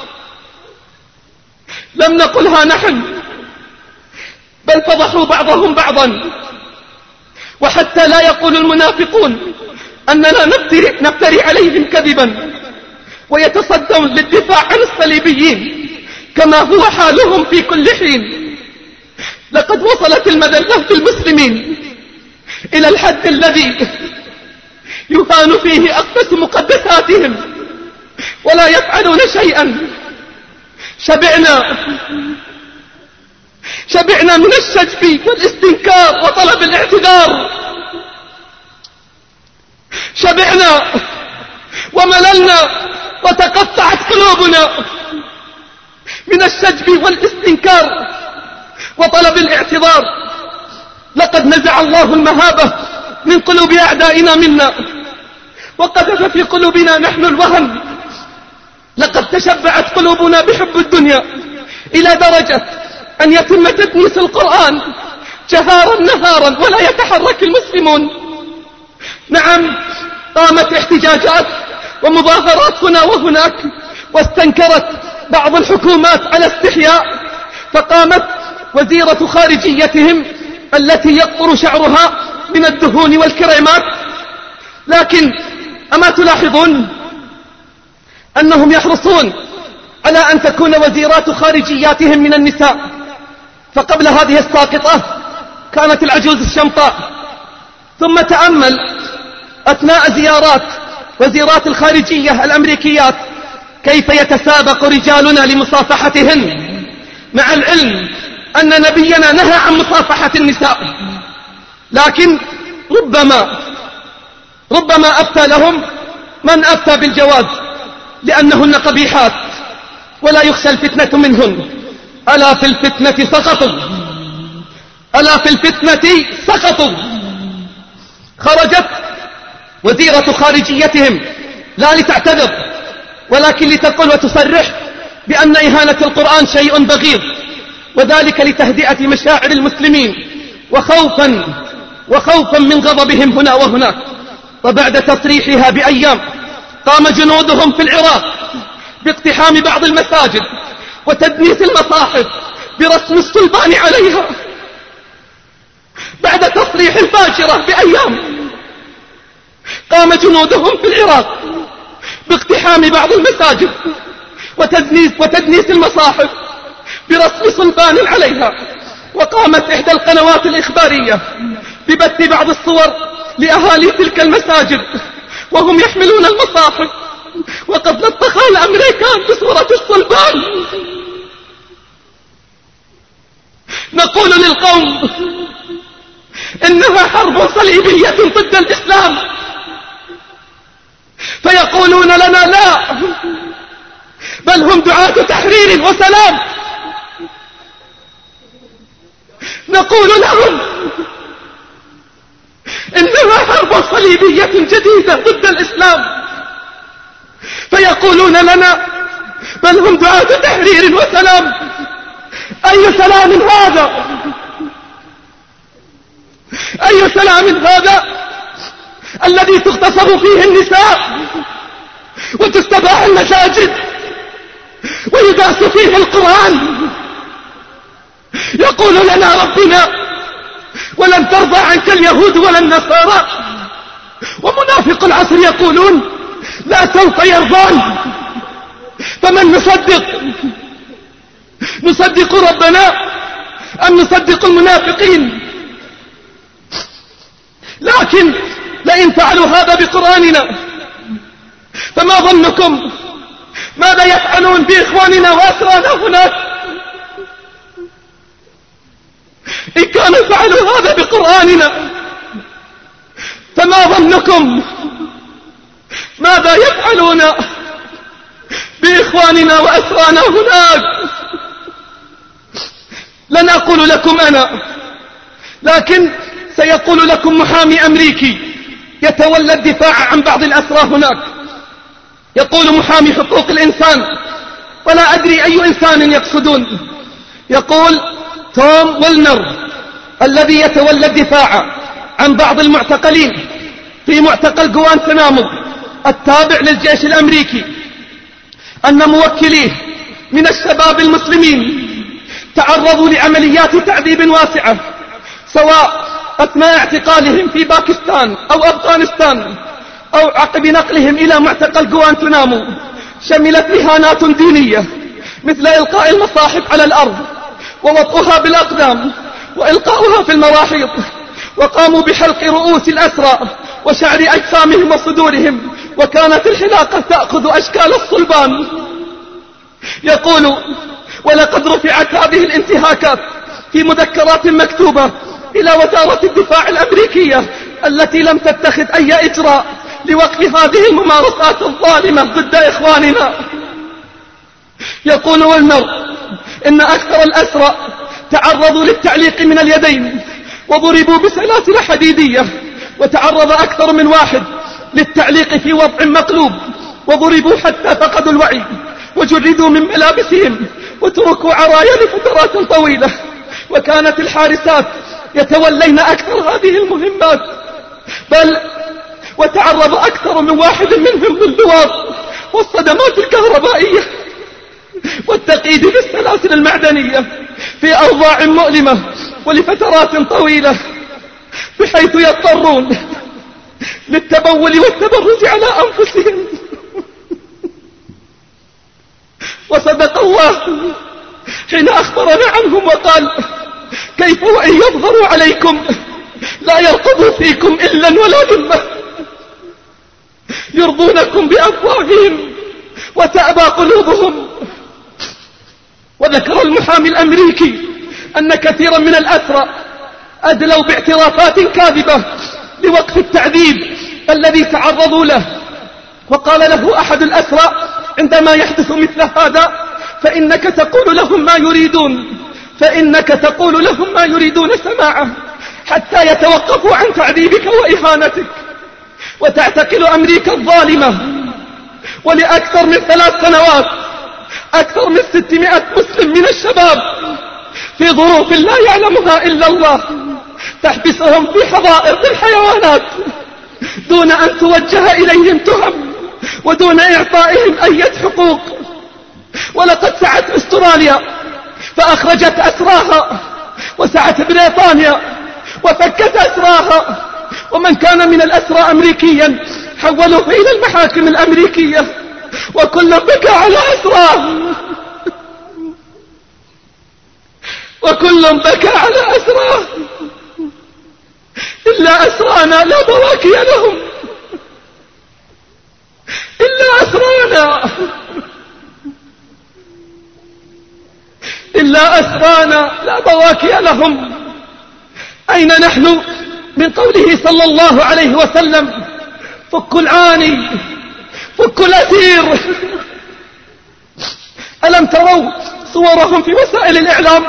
Speaker 6: لم نقلها نحن، بل فضحوا بعضهم بعضا. وحتى لا يقول المنافقون أننا نفتري, نفتري عليهم كذبا ويتصدون للدفاع عن الصليبيين كما هو حالهم في كل حين. لقد وصلت المذلة في المسلمين إلى الحد الذي يهان فيه أقدس مقدساتهم ولا يفعلون شيئا. شبعنا شبعنا من الشجب والاستنكار وطلب الاعتذار. شبعنا ومللنا وتقطعت قلوبنا من الشجب والاستنكار وطلب الاعتذار. لقد نزع الله المهابة من قلوب أعدائنا منا وقذف في قلوبنا نحن الوهن. لقد تشبعت قلوبنا بحب الدنيا إلى درجة أن يتم تدنيس القرآن جهارا نهارا ولا يتحرك المسلمون. نعم، قامت احتجاجات ومظاهرات هنا وهناك، واستنكرت بعض الحكومات على استحياء، فقامت وزيرة خارجيتهم التي يقطر شعرها من الدهون والكريمات. لكن أما تلاحظون أنهم يحرصون على أن تكون وزيرات خارجياتهم من النساء؟ فقبل هذه الساقطة كانت العجوز الشمطاء. ثم تأمل أثناء زيارات وزيرات الخارجية الأمريكيات كيف يتسابق رجالنا لمصافحتهن، مع العلم أن نبينا نهى عن مصافحة النساء. لكن ربما ربما أفتى لهم من أفتى بالجواز لأنهن قبيحات ولا يخشى الفتنة منهن. ألا في الفتنة سقطوا، ألا في الفتنة سقطوا. خرجت وزيرة خارجيتهم لا لتعتذر ولكن لتقول وتصرح بأن إهانة القرآن شيء بغيض
Speaker 3: وذلك لتهدئة مشاعر المسلمين وخوفا وخوفا من غضبهم هنا وهناك. وبعد تصريحها بأيام قام جنودهم في العراق باقتحام بعض المساجد وتدنيس المصاحف برسم الصلبان عليها. بعد تصريح الفاجرة بأيام قام جنودهم في العراق باقتحام بعض المساجد وتدنيس, وتدنيس المصاحف برسم صلبان عليها. وقامت إحدى القنوات الإخبارية ببث بعض الصور لأهالي تلك المساجد وهم يحملون المصاحف وقد لطخ الأمريكان بصورة الصلبان. نقول للقوم إنها حرب صليبية ضد الإسلام، فيقولون لنا لا، بل هم دعاة تحرير وسلام. نقول لهم إنها حرب صليبية جديدة ضد الإسلام، فيقولون لنا بل هم دعاة تحرير وسلام. أي سلام هذا؟ أي سلام هذا الذي تغتصب فيه النساء وتستباح المساجد ويداس فيه القرآن؟ يقول لنا ربنا ولن ترضى عنك اليهود ولا النصارى، ومنافق العصر يقولون لا سوف يرضون. فمن نصدق؟ نصدق ربنا أم نصدق المنافقين؟ لكن لئن فعلوا هذا بقرآننا فما ظنكم ماذا يفعلون بإخواننا وأسرانا هناك؟ إن كانوا فعلوا هذا بقرآننا فما ظنكم ماذا يفعلون بإخواننا وأسرانا هناك؟ لن أقول لكم أنا، لكن سيقول لكم محامي أمريكي يتولى الدفاع عن بعض الأسرى هناك. يقول محامي حقوق الإنسان، ولا أدري أي إنسان يقصدون، يقول توم ويلنر الذي يتولى الدفاع عن بعض المعتقلين في معتقل غوانتنامو التابع للجيش الأمريكي، أن موكليه من الشباب المسلمين تعرضوا لعمليات تعذيب واسعة، سواء أثناء اعتقالهم في باكستان أو أفغانستان أو عقب نقلهم إلى معتقل غوانتنامو. شملت إهانات دينية مثل إلقاء المصاحف على الأرض ووطئها بالأقدام وإلقاؤها في المراحيض، وقاموا بحلق رؤوس الأسرى وشعر أجسامهم وصدورهم، وكانت الحلاقة تأخذ أشكال الصلبان. يقول ولقد رفعت هذه الانتهاكات في مذكرات مكتوبة إلى وزارة الدفاع الأمريكية التي لم تتخذ أي إجراء لوقف هذه الممارسات الظالمة ضد إخواننا. يقول ويلنر إن أكثر الأسرى تعرضوا للتعليق من اليدين وضربوا بسلاسل حديدية، وتعرض أكثر من واحد للتعليق في وضع مقلوب وضربوا حتى فقدوا الوعي وجردوا من ملابسهم وتركوا عرايا لفترات طويلة. وكانت الحارسات يتولين أكثر هذه المهمات، بل وتعرض أكثر من واحد منهم للضواط والصدمات الكهربائية والتقييد بالسلاسل المعدنية في أوضاع مؤلمة ولفترات طويلة، بحيث يضطرون للتبول والتبرج على أنفسهم. وصدق الله حين أخبرنا عنهم وقال كيف وإن يظهروا عليكم لا يرقبوا فيكم إلا ولا ذمة، يرضونكم بأفواههم وتأبى قلوبهم. وذكر المحامي الأمريكي أن كثيرا من الأسرى أدلوا باعترافات كاذبة لوقف التعذيب الذي تعرضوا له. وقال له أحد الأسرى عندما يحدث مثل هذا فإنك تقول لهم ما يريدون فإنك تقول لهم ما يريدون سماعه حتى يتوقفوا عن تعذيبك وإهانتك. وتعتقل أمريكا الظالمة ولأكثر من ثلاث سنوات أكثر من ستمائة مسلم من الشباب في ظروف لا يعلمها إلا الله، تحبسهم في حظائر الحيوانات دون أن توجه إليهم تهم ودون إعطائهم أي حقوق. ولقد سعت أستراليا فأخرجت أسراها، وسعت بريطانيا وفكت أسراها، ومن كان من الأسرى أمريكيا حولوه إلى المحاكم الأمريكية، وكل بكى على أسراه، وكل بكى على أسراه إلا أسرانا لا بواكي لهم، إلا أسرانا إلا أسرانا لا بواكي لهم. أين نحن من قوله صلى الله عليه وسلم فك العاني فك الأسير؟ ألم تروا صورهم في وسائل الإعلام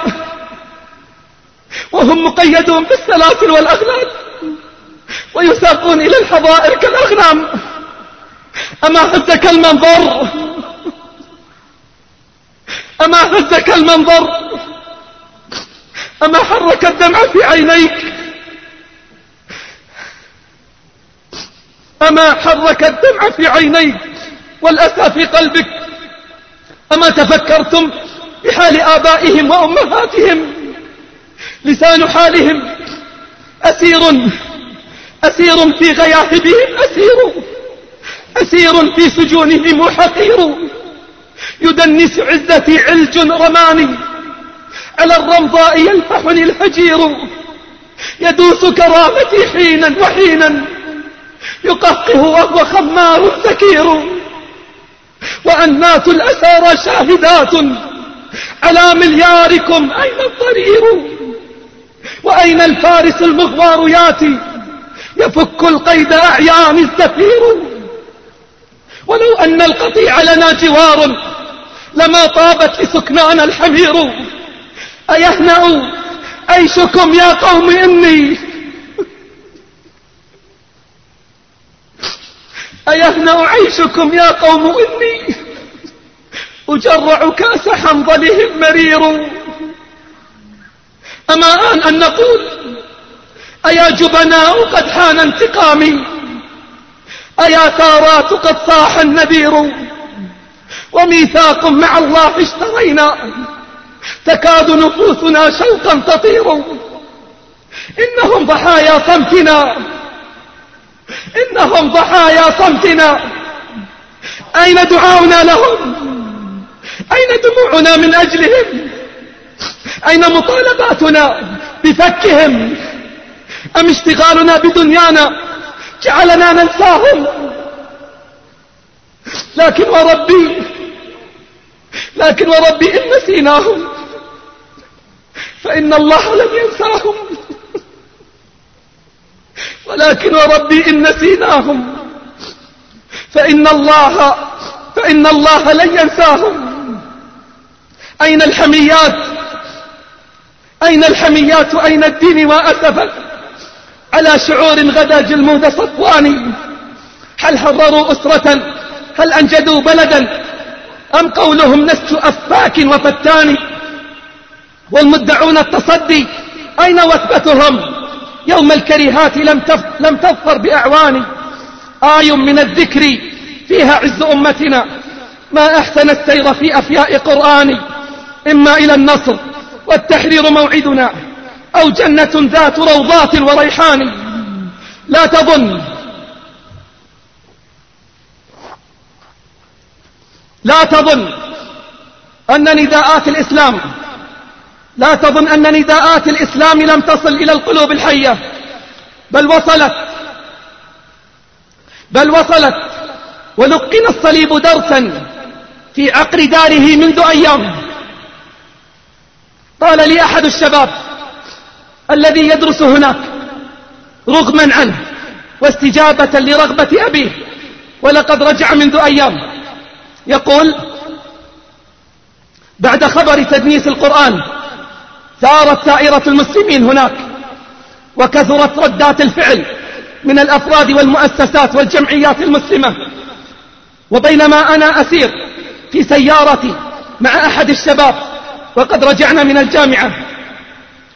Speaker 3: وهم مقيدون بالسلاسل والأغلال ويساقون إلى الحظائر كالأغنام؟ أما هزك المنظر؟ أما هزك المنظر؟ أما حرك الدمع في عينيك؟ أما حرك الدمع في عينيك والأسى في قلبك؟ أما تفكرتم بحال آبائهم وأمهاتهم؟ لسان حالهم أسير أسير في غياهبهم، أسير أسير في سجونهم حقير. يدنس عزتي علج رماني، على الرمضاء يلفحني الهجير. يدوس كرامتي حينا وحينا، يقهقه وهو خمار سكير. وأنات الأسارى شاهدات على ملياركم، أين الضرير؟ وأين الفارس المغوار ياتي يفك القيد أعيان الزفير؟ ولو أن القطيع لنا جوار لما طابت لسكنان الحمير. أيهنأ عيشكم يا قوم إني أيهنأ عيشكم يا قوم إني أجرع كاس حنظلهم مرير. أما آن أن نقول أيا جبناء قد حان انتقامي، أيا ثارات قد صاح النذير. وميثاق مع الله اشترينا، تكاد نفوسنا شوقا تطير. إنهم ضحايا صمتنا، إنهم ضحايا صمتنا. أين دعاؤنا لهم؟ أين دموعنا من أجلهم؟ أين مطالباتنا بفكهم؟ أم اشتغالنا بدنيانا جعلنا ننساهم؟ لكن وربي لكن وربي إن نسيناهم فإن الله لن ينساهم، ولكن وربي إن نسيناهم فإن الله فإن الله لن ينساهم. أين الحميات؟ أين الحميات؟ أين الدين؟ وأسفت على شعور غدا جلمود صفواني. هل حرروا أسرة؟ هل أنجدوا بلدا؟ أم قولهم نسج أفاك وفتان؟ والمدعون التصدي أين وثبتهم؟ يوم الكريهات لم لم تظفر بأعواني. آي من الذكر فيها عز أمتنا، ما أحسن السير في أفياء قرآني. إما إلى النصر والتحرير موعدنا، أو جنة ذات روضات وريحان. لا تظن لا تظن أن نداءات الإسلام لا تظن أن نداءات الإسلام لم تصل إلى القلوب الحية، بل وصلت بل وصلت ولقن الصليب درسا في عقر داره منذ أيام. قال لي أحد الشباب الذي يدرس هناك رغما عنه واستجابة لرغبة أبيه، ولقد رجع منذ أيام، يقول: بعد خبر تدنيس القرآن ثارت سائرة المسلمين هناك، وكثرت ردات الفعل من الأفراد والمؤسسات والجمعيات المسلمة. وبينما أنا أسير في سيارتي مع أحد الشباب وقد رجعنا من الجامعة،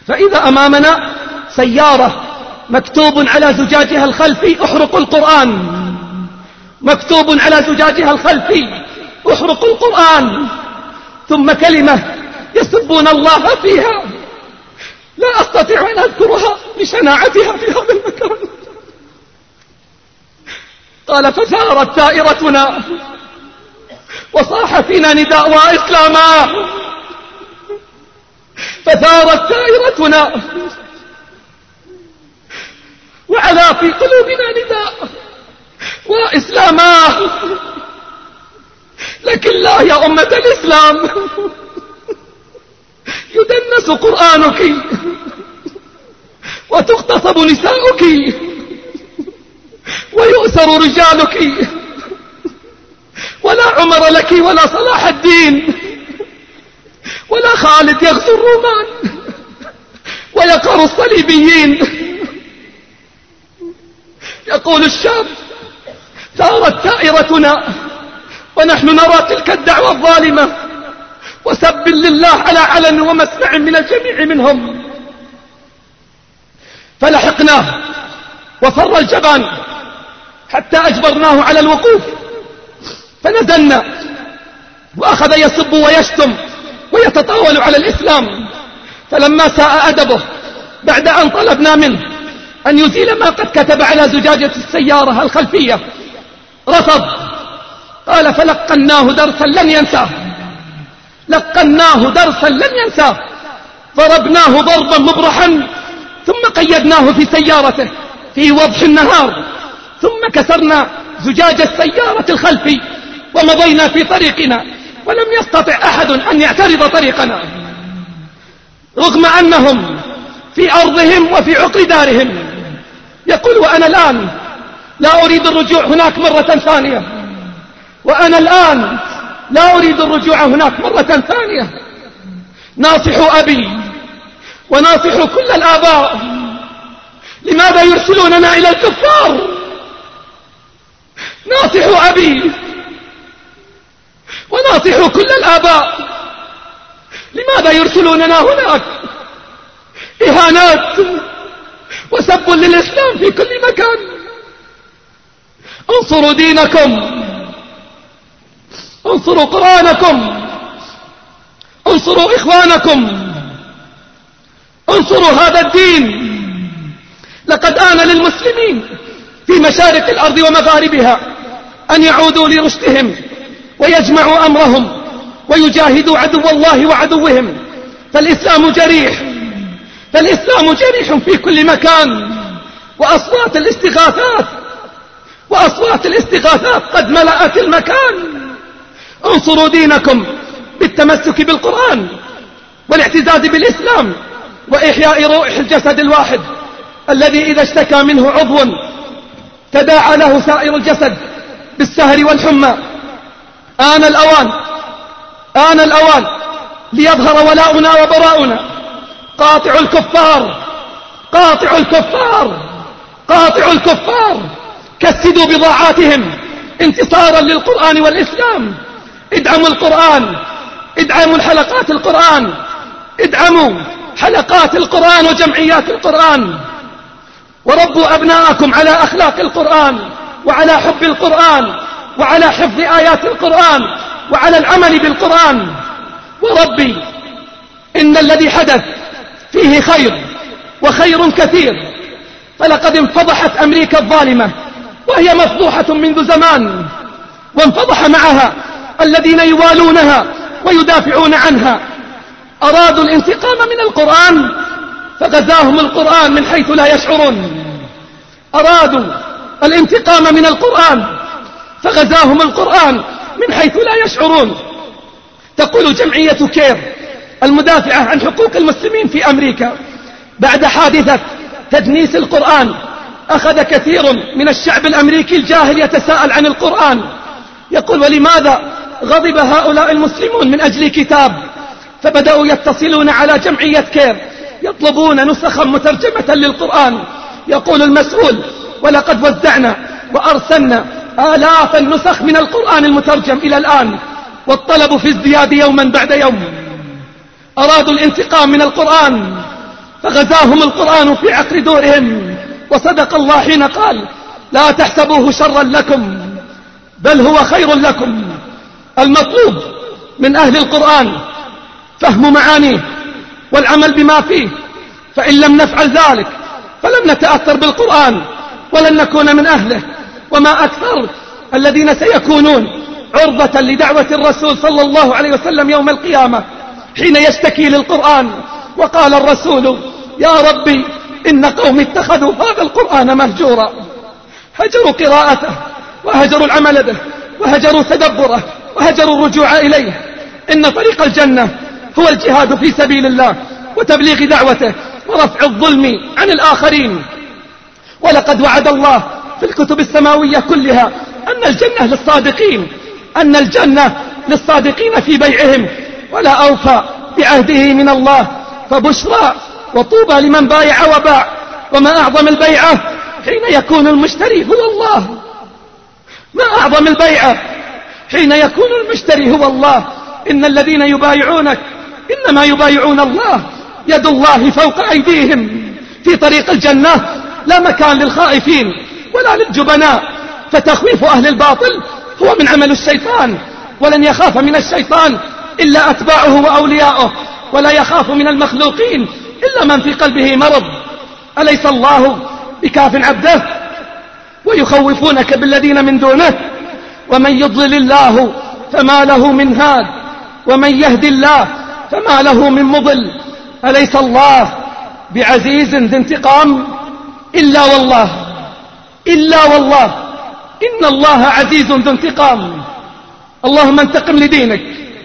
Speaker 3: فإذا أمامنا سيارة مكتوب على زجاجها الخلفي احرقوا القرآن، مكتوب على زجاجها الخلفي احرقوا القرآن، ثم كلمة يسبون الله فيها لا أستطيع أن أذكرها لشناعتها في هذا المكان. قال فثارت دائرتنا وصاح فينا نداء وإسلاما، فثارت دائرتنا وعلى في قلوبنا نداء وإسلاما. لكن لا يا أمة الإسلام، يدنس قرآنك وتغتصب نساؤك ويؤسر رجالك، ولا عمر لك ولا صلاح الدين ولا خالد يغزو الرومان ويقهر الصليبيين. يقول الشاب ثارت ثائرتنا ونحن نرى تلك الدعوة الظالمة وسب لله على علن ومسمع من الجميع منهم، فلحقناه وفر الجبان حتى أجبرناه على الوقوف، فنزلنا وأخذ يسب ويشتم ويتطاول على الإسلام. فلما ساء أدبه بعد أن طلبنا منه أن يزيل ما قد كتب على زجاجة السيارة الخلفية رفض. قال فلقناه درسا لن ينساه، لقناه درسا لن ينساه، ضربناه ضربا مبرحا ثم قيدناه في سيارته في وضح النهار، ثم كسرنا زجاج السيارة الخلفي ومضينا في طريقنا، ولم يستطع أحد أن يعترض طريقنا رغم أنهم في أرضهم وفي عقر دارهم. يقول وأنا الآن لا أريد الرجوع هناك مرة ثانية، وأنا الآن لا أريد الرجوع هناك مرة ثانية. ناصح أبي وناصح كل الآباء، لماذا يرسلوننا إلى الكفار؟ ناصح أبي وناصح كل الآباء، لماذا يرسلوننا هناك؟ إهانات وسب للإسلام في كل مكان. انصروا دينكم، انصروا قرآنكم، انصروا إخوانكم، انصروا هذا الدين. لقد آن للمسلمين في مشارق الأرض ومغاربها أن يعودوا لرشدهم ويجمعوا أمرهم ويجاهدوا عدو الله وعدوهم. فالإسلام جريح، فالإسلام جريح في كل مكان، وأصوات الاستغاثات وأصوات الاستغاثات قد ملأت المكان. انصروا دينكم بالتمسك بالقرآن والاعتزاز بالإسلام وإحياء روح الجسد الواحد الذي إذا اشتكى منه عضو تداعى له سائر الجسد بالسهر والحمى. آن الأوان، آن الأوان ليظهر ولاؤنا وبراؤنا. قاطع الكفار، قاطع الكفار، قاطع الكفار. كسدوا بضاعاتهم انتصارا للقرآن والإسلام. ادعموا القرآن، ادعموا الحلقات القرآن، ادعموا حلقات القرآن وجمعيات القرآن، وربوا أبناءكم على أخلاق القرآن وعلى حب القرآن وعلى حفظ آيات القرآن وعلى العمل بالقرآن. وربي إن الذي حدث فيه خير وخير كثير، فلقد انفضحت أمريكا الظالمة وهي مفضوحة منذ زمان، وانفضح معها الذين يوالونها ويدافعون عنها. أرادوا الانتقام من القرآن فغزاهم القرآن من حيث لا يشعرون. أرادوا الانتقام من القرآن فغزاهم القرآن من حيث لا يشعرون. تقول جمعية كير المدافعة عن حقوق المسلمين في أمريكا بعد حادثة تدنيس القرآن أخذ كثير من الشعب الأمريكي الجاهل يتساءل عن القرآن. يقول ولماذا غضب هؤلاء المسلمون من أجل كتاب؟ فبدأوا يتصلون على جمعية كير يطلبون نسخا مترجمة للقرآن. يقول المسؤول ولقد وزعنا وأرسلنا آلاف النسخ من القرآن المترجم إلى الآن، والطلب في ازدياد يوما بعد يوم. أرادوا الانتقام من القرآن فغزاهم القرآن في عقر دورهم. وصدق الله حين قال لا تحسبوه شرا لكم بل هو خير لكم. المطلوب من أهل القرآن فهم معانيه والعمل بما فيه، فإن لم نفعل ذلك فلن نتأثر بالقرآن ولن نكون من أهله. وما أكثر الذين سيكونون عرضة لدعوة الرسول صلى الله عليه وسلم يوم القيامة حين يشتكي للقرآن وقال الرسول يا ربي إن قوم اتخذوا هذا القرآن مهجورا، هجروا قراءته وهجروا العمل به وهجروا تدبره وهجروا الرجوع إليه. إن طريق الجنة هو الجهاد في سبيل الله وتبليغ دعوته ورفع الظلم عن الآخرين. ولقد وعد الله في الكتب السماوية كلها أن الجنة للصادقين، أن الجنة للصادقين في بيعهم، ولا أوفى بعهده من الله. فبشرى وطوبى لمن بايع وباع. وما أعظم البيعة حين يكون المشتري هو الله. ما أعظم البيعة حين يكون المشتري هو الله. إن الذين يبايعونك إنما يبايعون الله، يد الله فوق أيديهم. في طريق الجنة لا مكان للخائفين ولا للجبناء، فتخويف أهل الباطل هو من عمل الشيطان، ولن يخاف من الشيطان إلا أتباعه وأولياؤه، ولا يخاف من المخلوقين إلا من في قلبه مرض. أليس الله بكاف عبده؟ ويخوفونك بالذين من دونه. ومن يضلل الله فما له من هاد ومن يهدي الله فما له من مضل. أليس الله بعزيز ذي انتقام؟ إلا والله إلا والله إن الله عزيز ذو انتقام. اللهم انتقم لدينك،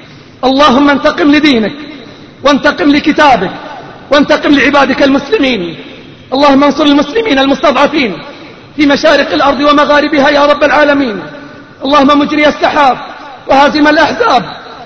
Speaker 3: اللهم انتقم لدينك وانتقم لكتابك وانتقم لعبادك المسلمين. اللهم انصر المسلمين المستضعفين في مشارق الأرض ومغاربها يا رب العالمين. اللهم مجري السحاب وهازم الأحزاب،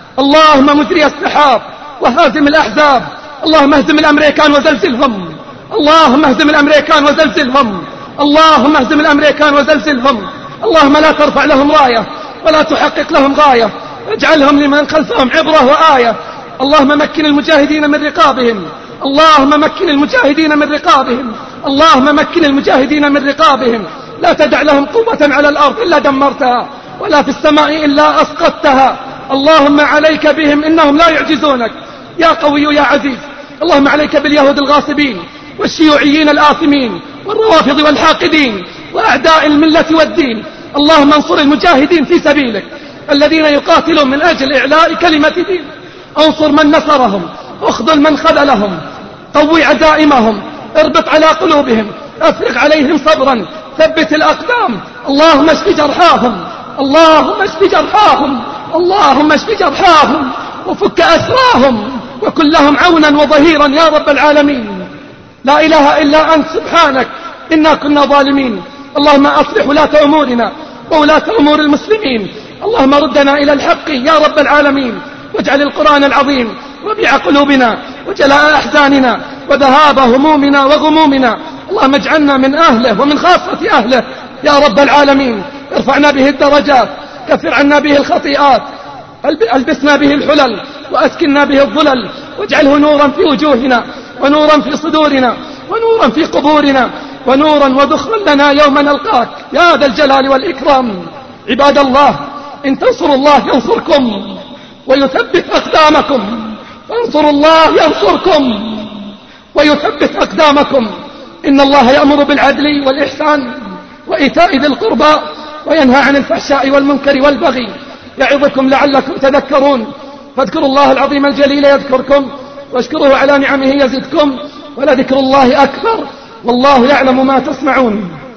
Speaker 3: اللهم مجري السحاب وهازم الأحزاب. اللهم اهزم الأمريكان وزلزلهم، اللهم اهزم الأمريكان وزلزلهم، اللهم اهزم الأمريكان وزلزلهم. اللهم لا ترفع لهم راية ولا تحقق لهم غاية، اجعلهم لمن خلفهم عبرة وآية. اللهم مكن المجاهدين من رقابهم، اللهم مكن المجاهدين من رقابهم، اللهم مكن المجاهدين من رقابهم. لا تدع لهم قوة على الأرض إلا دمرتها، ولا في السماء إلا أسقطتها. اللهم عليك بهم إنهم لا يعجزونك يا قوي يا عزيز. اللهم عليك باليهود الغاصبين والشيوعيين الآثمين والروافض والحاقدين وأعداء الملة والدين. اللهم انصر المجاهدين في سبيلك الذين يقاتلون من أجل إعلاء كلمة دين. انصر من نصرهم، اخذل من خذلهم، قوي عزائمهم، اربط على قلوبهم، افرغ عليهم صبرا، ثبت الأقدام. اللهم اشف جرحاهم، اللهم اشف جرحاهم، اللهم اشف جرحاهم وفك أسراهم وكن لهم عونا وظهيرا يا رب العالمين. لا إله إلا أنت سبحانك إنا كنا ظالمين. اللهم أصلح ولاة أمورنا وولاة أمور المسلمين. اللهم ردنا إلى الحق يا رب العالمين، واجعل القرآن العظيم ربيع قلوبنا وجلاء أحزاننا وذهاب همومنا وغمومنا. اللهم اجعلنا من أهله ومن خاصة أهله يا رب العالمين. ارفعنا به الدرجات، كفر عنا به الخطيئات، ألبسنا به الحلل وأسكننا به الظلل، واجعله نورا في وجوهنا ونورا في صدورنا ونورا في قبورنا ونورا ودخلا لنا يوم نلقاك يا ذا الجلال والإكرام. عباد الله، إن تنصروا الله ينصركم ويثبت أقدامكم، فانصروا الله ينصركم ويثبت أقدامكم. إن الله يأمر بالعدل والإحسان وإيتاء ذي القربى وينهى عن الفحشاء والمنكر والبغي، يعظكم لعلكم تذكرون. فاذكروا الله العظيم الجليل يذكركم، واشكروه على نعمه يزدكم، ولذكر الله أكبر، والله يعلم ما تصنعون.